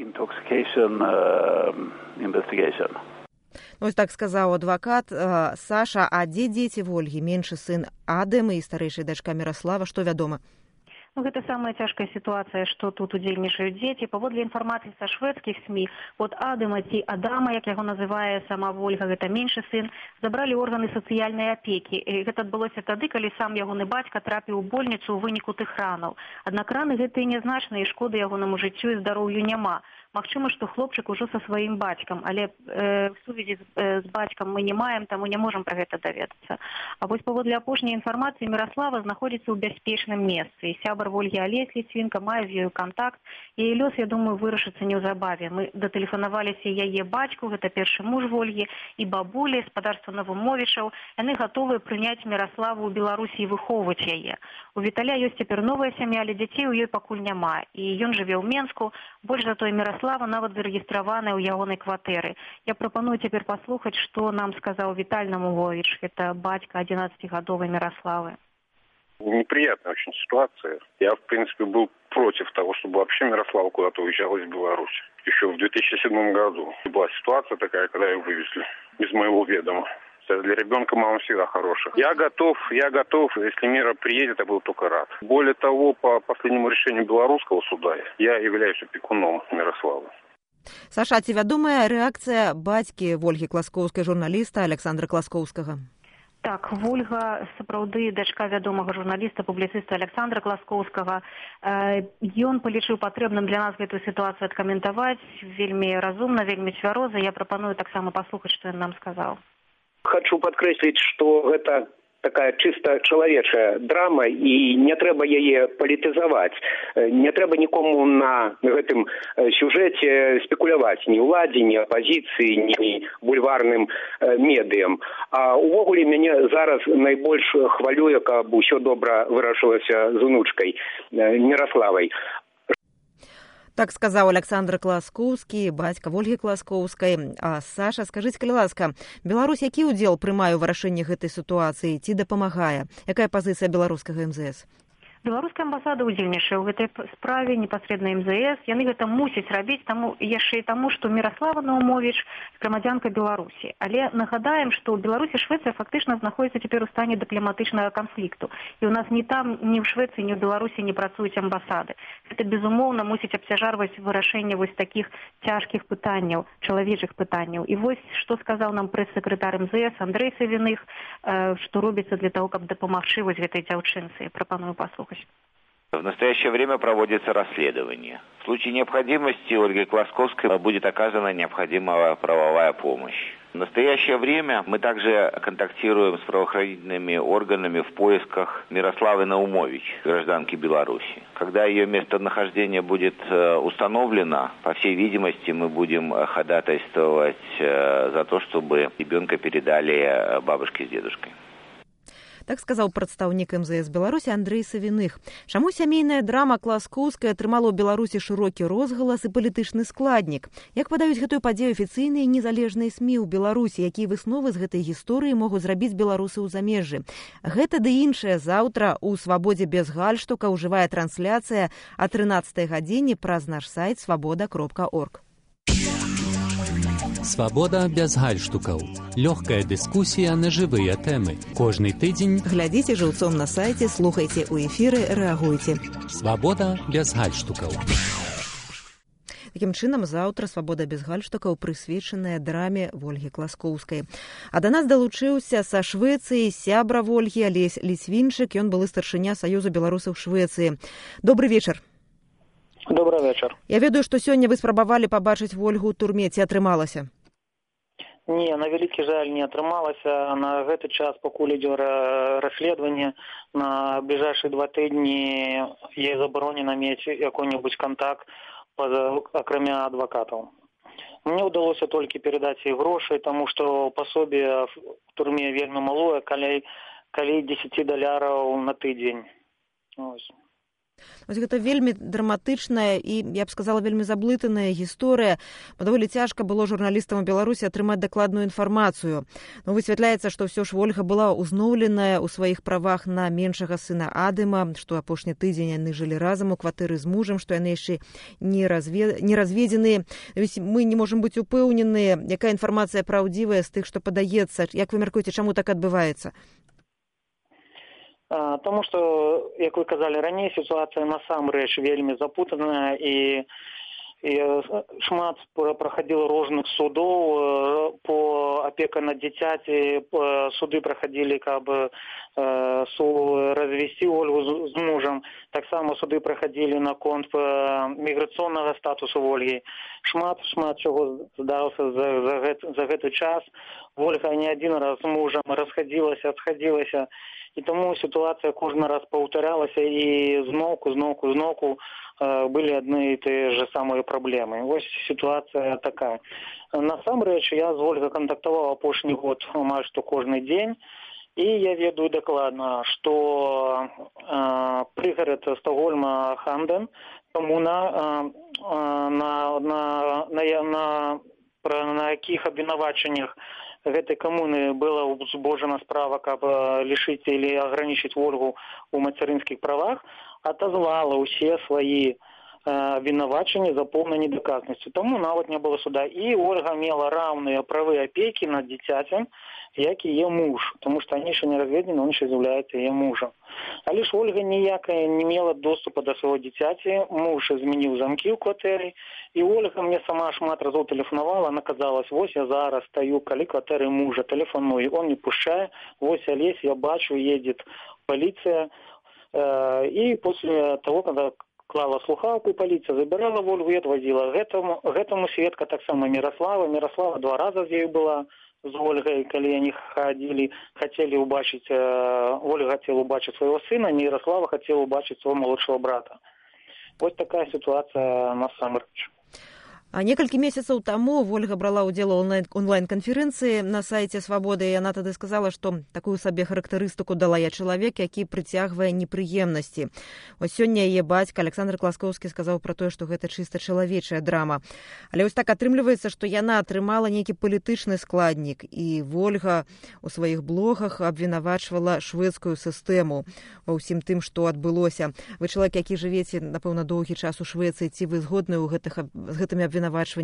Ось так сказаў адвакат. Саша, а дзе дзеці Вольгі? Меншы сын Адэм і старэйшая дачка Міраслава, што вядома? Ну, гэта самая цяжкая сітуацыя, што тут удзельнічаюць дзеці. Паводле інфармацыі са шведскіх СМІ, от Адэма ці Адама, як яго называе сама Вольга, гэта меншы сын, забралі органы сацыяльнай апекі. І гэта адбылося тады, калі сам ягоны бацька трапіў у больніцу ў выніку тых ранаў. Аднак раны гэтыя нязначныя, і шкоды ягонаму жыццю і здароўю няма. Магчыма, што хлопчык ужо са сваім бацькам, але э, в сувязі з, э, з бацькам мы не маем, таму не можам пра гэта даведацца. А вось паводле апошняй інфармацыі Міраслава знаходзіцца ў бяспечным месцы. І сябар Вольгі Алесь Ліцвінка мае з ёю кантакт. Яе лёс, я думаю, вырашыцца неўзабаве. Мы датэлефанаваліся яе бацьку, гэта першы муж Вольгі, і бабулі, спадарства Навумовічаў. Яны гатовыя прыняць Міраславу ў Беларусі і выхоўваць яе. У Віталя ёсць цяпер новая сям'я, але дзяцей у ёй пакуль няма. І ён жыве ў Менску. Больш за той Міраслава нават зарэгістраваная ў ягонай кватэры. Я прапаную цяпер паслухаць, што нам сказаў Віталь Навумовіч, это бацька одиннадцатигадовой Мирославы. Неприятная очень ситуация. Я, в принципе, был против того, чтобы вообще Мирослава куда-то уезжала из Беларуси. Еще в две тысячи седьмом году была ситуация такая, когда ее вывезли без моего ведома. Для ребенка мама всегда хорошая. Я готов, я готов, если Мира приедет, я буду только рад. Более того, по последнему решению белорусского суда я являюсь опекуном Мирославы. Саша, ці вядомая рэакцыя бацькі Вольгі Класкоўскай, журналіста Александра Класкоўскага? Так, Вольга, сапраўды, дачка вядомага журналіста, публіцыста Александра Класкоўскага. Ён палічыў патрэбным для нас гэтую сітуацыю адкаментаваць. Вельмі разумна, вельмі цвяроза. Я прапаную таксама паслухаць, што ён нам сказаў. Хочу падкрэсліць, што гэта такая чыста чалавечая драма, і не трэба яе палітызаваць. Не трэба нікому на гэтым сюжэце спекуляваць, ні ўладзе, ні апазіцыі, ні бульварным медыям. А увогуле мяне зараз найбольш хвалюе, каб усё добра вырашылася з унучкай Міраславай. Так сказаў Александр Класкоўскі, бацька Вольгі Класкоўскай. А Саша, скажыце, калі ласка, Беларусь які ўдзел прымае ў вырашэнні гэтай сітуацыі, ці дапамагае? Якая пазіцыя беларускага эм зэ эс? Беларуская амбасада ўдзельнічае ў гэтай справе, непасрэдна эм зэ эс. Яны гэта мусяць рабіць таму, яшчэ і таму, што Міраслава Навумовіч грамадзянка Беларусі. Але нагадаем, што ў Беларусі Швецыя фактычна знаходзіцца цяпер у стане дыпламатычнага канфлікту. І ў нас ні там, ні ў Швецыі, ні ў Беларусі не працуюць амбасады. Гэта, безумоўна, мусіць абцяжарваць вырашэнне вось такіх цяжкіх пытанняў, чалавечых пытанняў. І вось, што сказаў нам прэс-сакратар эм зэ эс Андрэй Савіных, што робіцца для таго, каб дапамагчы вось гэтай дзяўчынцы. Прапаную паслухаць. В настоящее время проводится расследование. В случае необходимости Ольге Класкоўской будет оказана необходимая правовая помощь. В настоящее время мы также контактируем с правоохранительными органами в поисках Мирославы Навумович, гражданки Беларуси. Когда ее местонахождение будет установлено, по всей видимости, мы будем ходатайствовать за то, чтобы ребенка передали бабушке с дедушкой. Так сказаў прадстаўнік эм зэ эс Беларусі Андрэй Савіных. Чаму сямейная драма Класкоўская атрымала ў Беларусі шырокі розгалас і палітычны складнік? Як падаюць гэтую падзею афіцыйныя незалежныя СМІ ў Беларусі, якія высновы з гэтай гісторыі могуць зрабіць беларусы ў замежжы? Гэта ды іншае заўтра у «Свабодзе без гальштука» ўжывая трансляцыя о трынаццатай гадзіне праз наш сайт свабода кропка орг. Свабода без гальштукаў. Лёгкая дыскусія на жывыя тэмы. Кожны тыдзень глядзіце жыўцом на сайце, слухайце ў эфіры, рэагуйце. Свабода без гальштукаў. Такім чынам, заўтра «Свабода без гальштукаў» прысвечаная драме Вольгі Класкоўскай. А да нас далучыўся са Швецыі сябра Вольгі Алесь Ліцвінчык, ён былы старшыня Саюза беларусаў Швецыі. Добры вечар. Добрый вечер. Я ведаю, што сёння вы спрабавалі пабачыць Вольгу ў турме. Ці атрымалася? Не, на вялікі жаль не атрымалася. На гэты час, пакуль ідзе расследаванне, на бліжэйшыя два тыдні ей забаронена мець якой-небудзь контакт акрамя адвакатаў. Мне ўдалося толькі перадаць ей грошы, таму што пасобе в турме вельмі малое, каля, каля дзесяці даляраў на тыдзень. Ось. Вось гэта вельмі драматычная і, я б сказала, вельмі заблытаная гісторыя. Даволі цяжка было журналістам у Беларусі атрымаць дакладную інфармацыю. Но высвятляецца, што ўсё ж Вольга была ўзноўленая ў сваіх правах на меншага сына Адыма, што апошні тыдзень яны жылі разам у кватэры з мужам, што яны яшчэ не, разве... не разведзеныя. Мы не можам быць упэўненыя, якая інфармацыя праўдзівая з тых, што падаецца. Як вы мяркуеце, чаму так адбываецца? Таму што, як вы казалі раней, сітуацыя насамрэч вельмі запутаная і, і шмат праходзіла розных судоў по апека над дзіцяці, суды праходзілі, каб развесці Ольгу з мужам. Таксама суды праходзілі наконт міграцыйнага статусу Ольгі. Шмат, шмат чаго здарылася за, за, гэт, за гэты час. Ольга не адзін раз з мужам расхадзілася, адхадзілася. І таму сітуацыя кожны раз паўтарялася і зноўку, зноўку, зноўку э, былі адны і тыя ж самыя праблемы. Вось сітуацыя такая. Насамрэч, я з Ольгай кантактаваў апошні год амаль што кожны дзень, і я ведаю дакладна, што э, прыгарад Стокгольма Ханден, камуна, э, на, на, на, на, на, на якіх абвінавачаннях гэтай камуны была узбожана справа, каб лишыць или ограничить Ольгу у мацярынскіх правах, отозвала ўсе свае вінавачанні за поўнай недаказнасцю. Таму нават не было суда. І Ольга мела раўныя правы апекі над дзіцяцем, як і яе муж, тому што они ще не разведены, он ще з'яўляецца яе мужам. Але ж Ольга ніякая не мела доступа да свайго дзіцяці, муж змяніў замкі ў кватэры, і Ольга мне сама шмат разоў тэлефанавала, она казалась, вось я зараз стаю каля кватэры мужа, тэлефаную, он не пушчае, вось Олесь, я бачу, едет полиция, э, и после того, когда клала слухаўку, полиция забирала Ольгу и отвозила. Гэтаму, гэтаму сведка таксама Мирослава, Мирослава два раза з ёй была, з Ольгай, калі яны хадзілі, хацелі ўбачыць, Ольга хацела ўбачыць свайго сына, Мирослава хацела ўбачыць свайго малодшага брата. Вось такая сітуацыя насамрэч. А некалькі месяцаў таму Вольга брала ўдзел у онлайн-канферэнцыі на сайце «Свабоды», і яна тады сказала, што такую сабе характарыстыку дала я чалавек, які прыцягвае непрыемнасці. Вось сёння яе бацька Александр Класкоўскі сказаў пра тое, што гэта чыста чалавечая драма. Але вось так атрымліваецца, што яна атрымала нейкі палітычны складнік, і Вольга у сваіх блогах абвінавачвала шведскую сістэму ва ўсім тым, што адбылося. Вы чалавек, які жывеце, напэўна, доўгі час у Швецыі, ці вы згодны ў гэтых, з гэтымі абвінавачваннямі?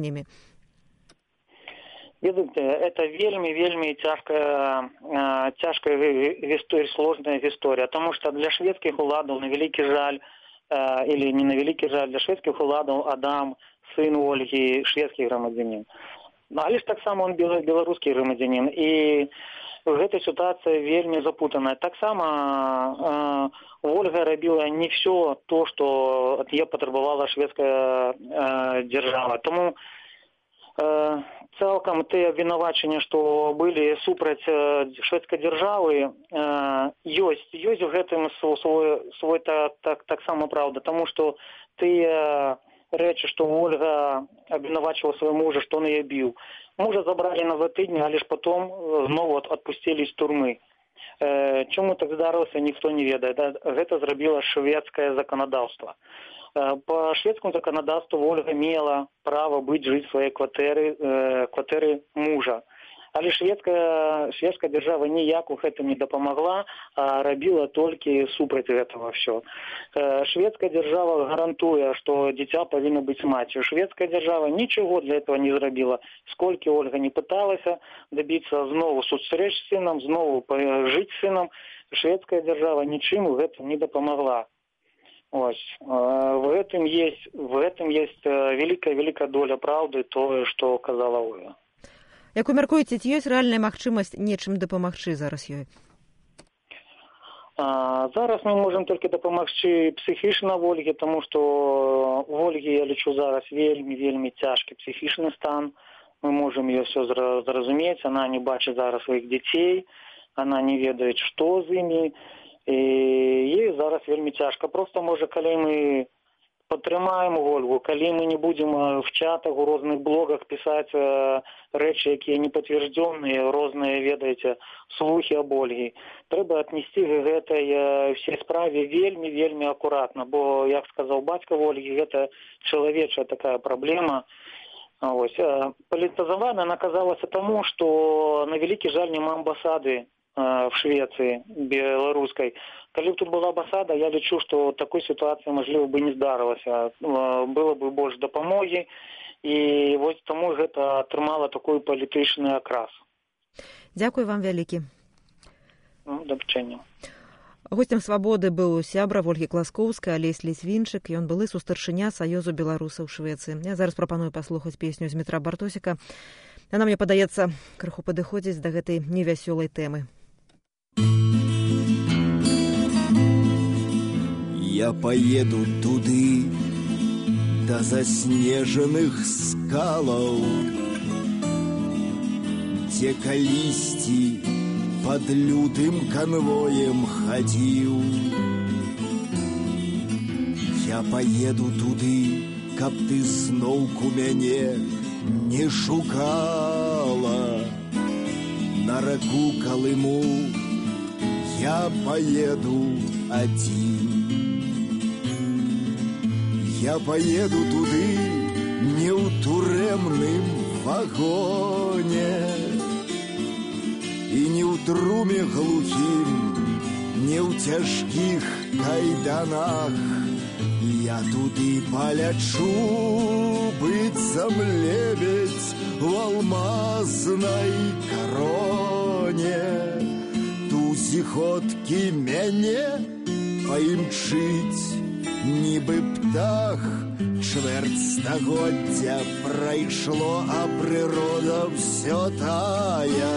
Ведаеце, это вельмі-вельмі цяжкая, цяжкая гісторыя, сложная гісторыя, тому што для шведскіх уладаў на вялікі жаль, или не на вялікі жаль, для шведскіх уладаў Адам, сын Ольгі, шведскі грамадзянін. Але ж таксама он беларускі грамадзянін, і гэта сітуацыя вельмі запутаная. Таксама э, Ольга рабіла не все то, что от яе патрабавала шведская э, держава. Тому э, цалкам тыя абвінавачанні, што былі супраць э, шведскай дзяржавы, э, ёсць, ёсць у гэтым свой, свой так, так, таксама праўда, тому што тыя рэчы, што Ольга абвінавачвала свайго мужа, што он яе біў. Мужа забрали на два тыдні, але ж потом знову отпустили з турмы. Чому так здарылася, ніхто не ведае. Гэта зрабіла шведскае заканадаўства. По шведскому законодавству Ольга мела права быць жыць сваёй кватэры, кватэры мужа. Але шведская, шведская дзяржава ніяк у гэтым не дапамагла, а рабіла толькі супраць гэтага ўсё. Шведская дзяржава гарантуе, што дзіця павінна быць маццю. Шведская дзяржава нічого для этого не зрабіла. Сколькі Ольга не пыталася дабіцца знову сустрэч з сынам, знову жыць з сынам, шведская дзяржава нічым у гэтым не дапамагла. Ось. В гэтым есть, в гэтым есть великая-великая доля правды тое, што казала Ольга. Як вы мяркуеце, ці ёсць рэальная магчымасць нечым дапамагчы зараз ёй? А, зараз мы можам толькі дапамагчы псіхічна Ольге, таму што у Ольгі, я лічу, зараз вельмі-вельмі цяжкі псіхічны стан. Мы можам ее все зразумець, она не бачыць зараз сваіх дзяцей, она не ведае, што з імі, і ей зараз вельмі цяжка. Просто, можа, калі мы падтрымаем Ольгу, калі мы не будзем в чатах, у розных блогах пісаць рэчы, якія не пацверджоныя, розныя, ведаеце, слухі аб Ольгі. Трэба аднесці гэтай всей справе вельмі-вельмі акуратна, бо, як сказаў бацька Ольгі, гэта чалавечая такая праблема. Ось. Палітызавана она казалася таму, што на вялікі жаль няма амбасады в Швеции беларускай. Калі б тут была амбасада, я лічу, што такой сітуацыі, мажліва, бы не здарылася. Было бы больш дапамогі, і вось таму гэта атрымала такой палітычны акрас. Дзякуй вам вялікі. Ну, да пачэння. Гостем «Свабоды» быў сябра Ольгі Класкоўскай, Алесь Ліцвінчык, ён былы сустаршыня Саюзу беларусаў Швецыі. Я зараз прапаную паслухаць песню з Дмітра Бартосіка. Яна, мне падаецца, крыху падыходзіць да гэтай невясёлай тэмы. Я поеду туды, до заснежаных скалаў, дзе калісьці под лютым конвоем хадзіў. Я поеду туды, каб ты зноўку мяне не шукала. На раку Калыму я поеду адзін. Я поеду туды не ў турэмным вагоне і не ў труме глухім, не ў цяжкіх кайданах. Я туды палячу, быццам лебедзь у алмазнай кароне. Тузіхоткі мяне паімчыць, нібы птах. Чвэрць стагоддзя прайшло, а прырода ўсё тая.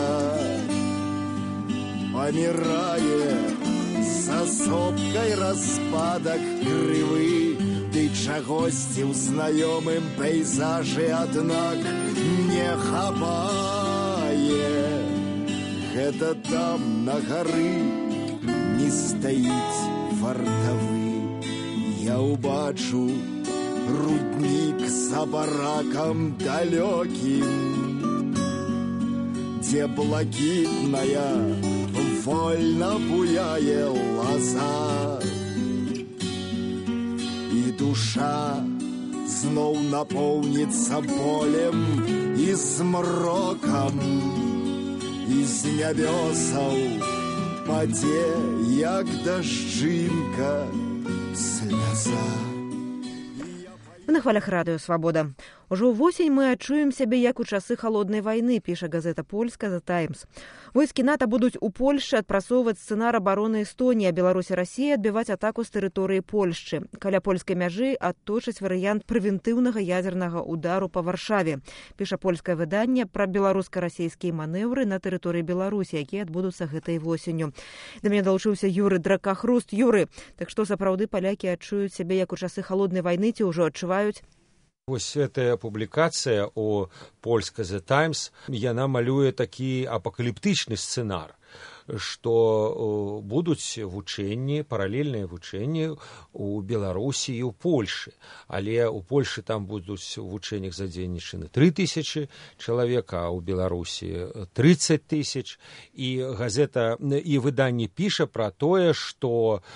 Памірае за сопкай распадак крывы, ты чагосьці ў знаёмым пейзажы, аднак не хапае. Гэта там на гары не стаіць вартавы. Я ўбачу руднік за баракам далёкім, дзе блакітная вольна буяе лаза, і душа зноў напоўніцца болем і змрокам, і з нябёсаў падзе, як дажджынка, сляза. Мы на хвалях радыё «Свабода». Ужо ўвосень мы адчуем сябе як у часы халоднай вайны, піша газета польская «The Times». Войскі НАТО будуць у Польшчы адпрацоўваць сцэнар абароны Эстонії, а Беларусь і Расія адбіваць атаку з тэрыторыі Польшчы. Каля польскай мяжы адточыць варыянт прэвентыўнага ядзернага удару па Варшаве, піша польскае выданне пра беларуска-расійскія манеўры на тэрыторыі Беларусі, якія адбудуцца гэтай восенню. Да мяне далучыўся Юры Дракахруст. Юры, так што сапраўды палякі адчуюць сябе як у часы халоднай вайны, ці ўжо адчуваюць? Вось гэтая публікацыя у польскай «The Times», яна малюе такі апакаліптычны сцэнар. што будуць вучэнні, паралельныя вучэнні у Беларусі і ў Польшы. Але ў Польшы там будуць у вучэннях задзейнічаны тры тысячы чалавек, а ў Беларусі трыццаць тысяч. І газета і выданне піша пра тое, што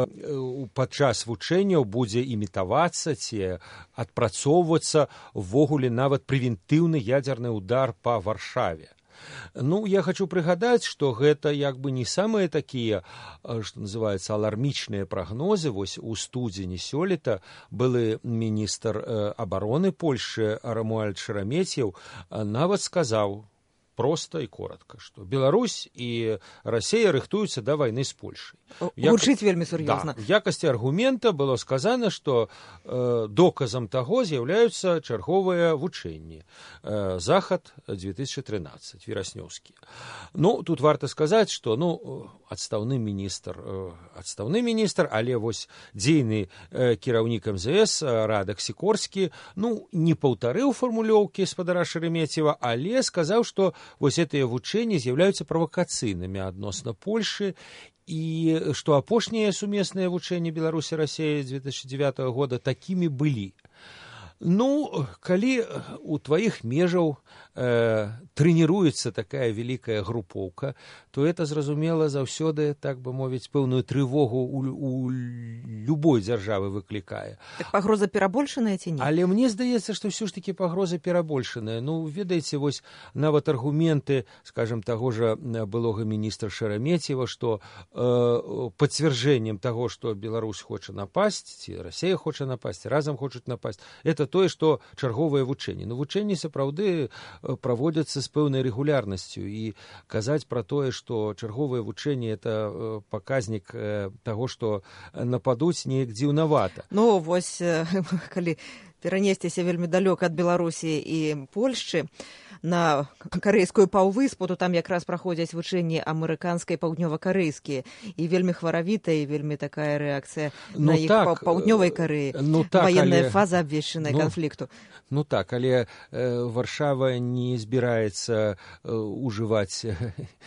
падчас вучэнняў будзе імітавацца ці адпрацоўвацца ввогуле нават прэвентыўны ядзерны удар па Варшаве. Ну, я хочу прыгадаць, што гэта як бы не самыя такія, што называецца, алармічныя прагнозы. Вось у студзені сёлета былы міністр абароны Польшы Рамуальд Шереметьеў нават сказаў проста і коротка, што Беларусь і Расія рыхтуюцца да вайны з Польшай. Гучыць вельмі сур'ёзна. Да, в якасці аргумента было сказана, што э, доказам таго з'яўляюцца чарговыя вучэнні. Э, Захад две тысячи тринадцать, вераснёўскі. Ну, тут варта сказаць, што ну, адстаўны міністр, э, адстаўны міністр, але вось дзейны э, кіраўнік эм зэ эс Радак Сікорскі, ну, не паўтарыў фармулёўкі спадара Шереметьева, але сказаў, што вось гэтыя вучэнні з'яўляюцца правакацыйнымі адносна Польшы, і што апошнія сумесныя вучэнні Беларусі Расіі две тысячи девятого года такімі былі. Ну, калі у тваіх межаў э, трэніруецца такая вялікая групоўка, то это, зразумела, заўсёды, так бы мовіць, пэўную трывогу у, у любой дзяржавы выклікае. Так пагроза перабольшаная ці не? Але мне здаецца, што ўсё ж такі пагроза перабольшаная. Ну, ведаеце, вось нават аргументы, скажем, таго ж былога міністра Шереметьева, што э, пацвярджэннем таго, што Беларусь хоча напасць, ці Расія хоча напасць, разам хочуць напасць, это тое, што чарговыя вучэнні. Ну, вучэнні сапраўды праводзяцца з пэўнай рэгулярнасцю, і казаць пра тое, што чарговыя вучэнні это паказнік таго, што нападуць, неяк дзіўнавата. Ну, вось, калі перанесціся вельмі далёка ад Беларусі і Польшчы, на карэйскую паўвыспу, то там якраз праходзяць вучэнні амерыканскай паўднёва-карэйскія, і вельмі хваравітая, і вельмі такая рэакцыя ну, на іх так, паўднёвай Карэі, ну, так, ваенная але... фаза абвешчаная ну, канфлікту. Ну так, але э, Варшава не збіраецца э, ужываць э,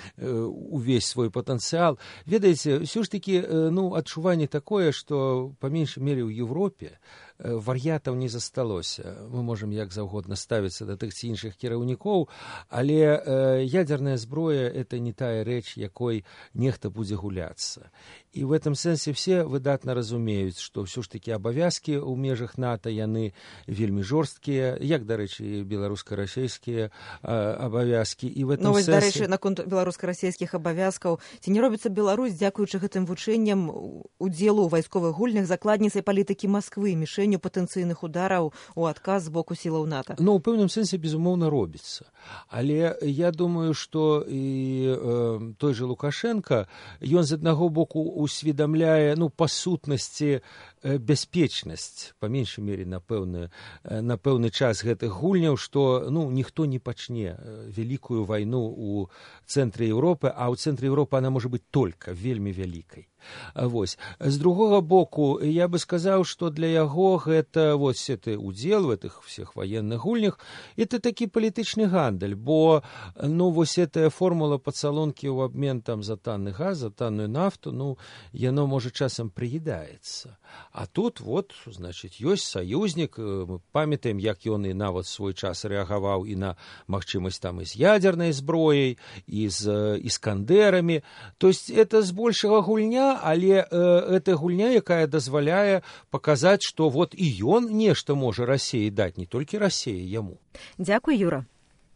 увесь свой патэнцыял. Ведаеце, ўсё ж такі э, ну, адчуванне такое, што па меншай мере ў Еўропе вар'ятаў не засталося. Мы можам як заўгодна ставіцца да тых ці іншых кіраўнікоў, але э, ядерная зброя это не тая рэч, якой нехта будзе гуляцца. І в этом сэнсе все выдатна разумеюць, што ўсё ж такі абавязкі ў межах НАТО яны вельмі жорсткія, як, дарэчы, беларуска-расійскія абавязкі. І в этом ну, вось, сэнсе... дарэчы, наконт беларуска-расійскіх абавязкаў, ці не робіцца Беларусь, дзякуючы гэтым вучэнням, удзелу ў вайсковых гульнях закладніцай палітыкі Масквы, мішэнню патэнцыйных удараў у адказ з боку сілаў НАТО? Ну, ў пэўным сэнсе, безумоўна, робіцца. Але я думаю, што і э, той же Лукашенко, ён з аднаго боку усведамляе, ну, па сутнасці бяспечнасць, па меншай мере, на пэўны, на пэўны час гэтых гульняў, што, ну, ніхто не пачне вялікую вайну ў цэнтры Еўропы, а ў цэнтры Еўропы она можа быць толькі вельмі вялікай. Вось. З другога боку, я бы сказаў, што для яго гэта вось гэты удзел в этих всех военных гульнях, это такі палітычны гандаль, бо ну вось гэтая формула пацалункі ў абмен там за танны газ, за танную нафту, ну яно можа часам прыедаецца. А тут вот, значит, ёсць саюзнік, мы памятаем, як ён і нават свой час рэагаваў і на магчымасць там і з ядернай зброяй, і з іскандерамі. То есть это збольшага гульня, але э, это гульня, якая дазваляе паказаць, што вот і ён нешта можа Расіі даць, не толькі Расія яму. Дзякуй, Юра.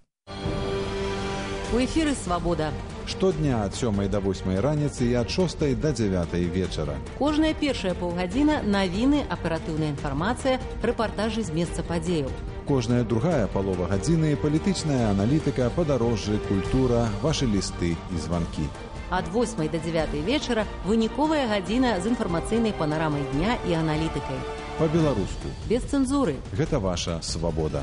У эфіры «Свабода». Штодня ад сёмай да восьмай раніцы і ад шостай да дзявятай вечара. Кожная першая паўгадзіна навіны, аператыўная інфармацыя, рэпартажы з месца падзеяў. Кожная другая палова гадзіны палітычная аналітыка, падарожжы, культура, вашы лісты і званкі. Ад восьмай да дзявятай вечара выніковая гадзіна з інфармацыйнай панарамай дня і аналітыкай. Па-беларуску. Без цэнзуры. Гэта ваша свабода.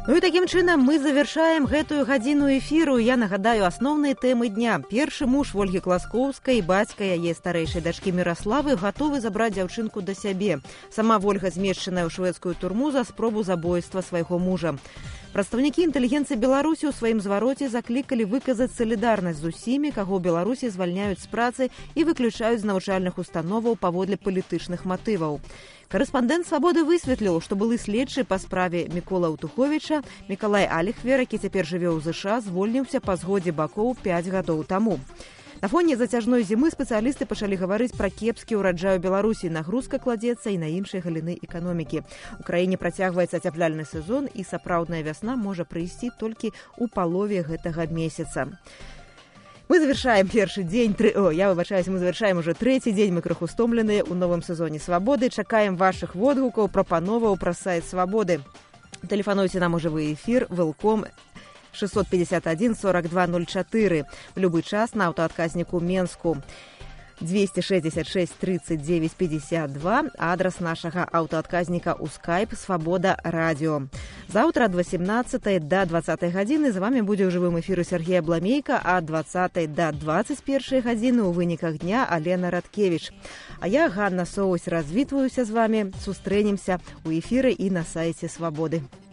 Ну і такім чынам мы завяршаем гэтую гадзіну эфіру. Я нагадаю асноўныя тэмы дня. Першы муж Ольгі Класкоўскай, бацька яе старэйшай дачкі Міраславы, гатовы забраць дзяўчынку да сябе. Сама Вольга змешчаная ў шведскую турму за спробу забойства свайго мужа. Прадстаўнікі інтэлігенцыі Беларусі ў сваім звароце заклікалі выказаць салідарнасць з усімі, каго ў Беларусі звальняюць з працы і выключаюць з навучальных установаў паводле палітычных матываў. Карэспандэнт «Свабоды» высветліў, што былы следчы па справе Мікола Аўтуховіча Мікалай Аліхвер, які цяпер жыве ў ЗША, звольніўся па згодзе бакоў пяць гадоў таму. На фоне зацяжной зімы спецыялісты пачалі гаварыць пра кепскі ўраджай у Беларусі. Нагрузка кладзецца і на іншыя галіны эканомікі. У краіне працягваецца ацяпляльны сезон, і сапраўдная вясна можа прыйсці толькі ў палове гэтага месяца. Мы завершаем першы дзень, тры... О, я выбачаюсь, мы завершаем уже трэці дзень, мы крыху стомленыя ў новым сезоне «Свабоды». Чакаем вашых водгукаў, прапановаў праз сайт «Свабоды». Тэлефануйце нам у жывы эфір, вэлком шестьсот пятьдесят один сорок два ноль четыре. В любой час на аўтаадказніку Менску двести шестьдесят шесть тридцать девять пятьдесят два, адрес нашага аўтаадказніка ў скайп «Свабода радио». Заўтра ад восемнадцатай да двадцатай гадзіны з вами будзе ў жывым эфіры Сергей Абламейка, а ад двадцатай да двадцать першай гадзіны ў выніках дня Алена Радкевіч. А я, Ганна Соусь, развітваюся з вами. Сустрэнемся ў эфіры і на сайце «Свабоды».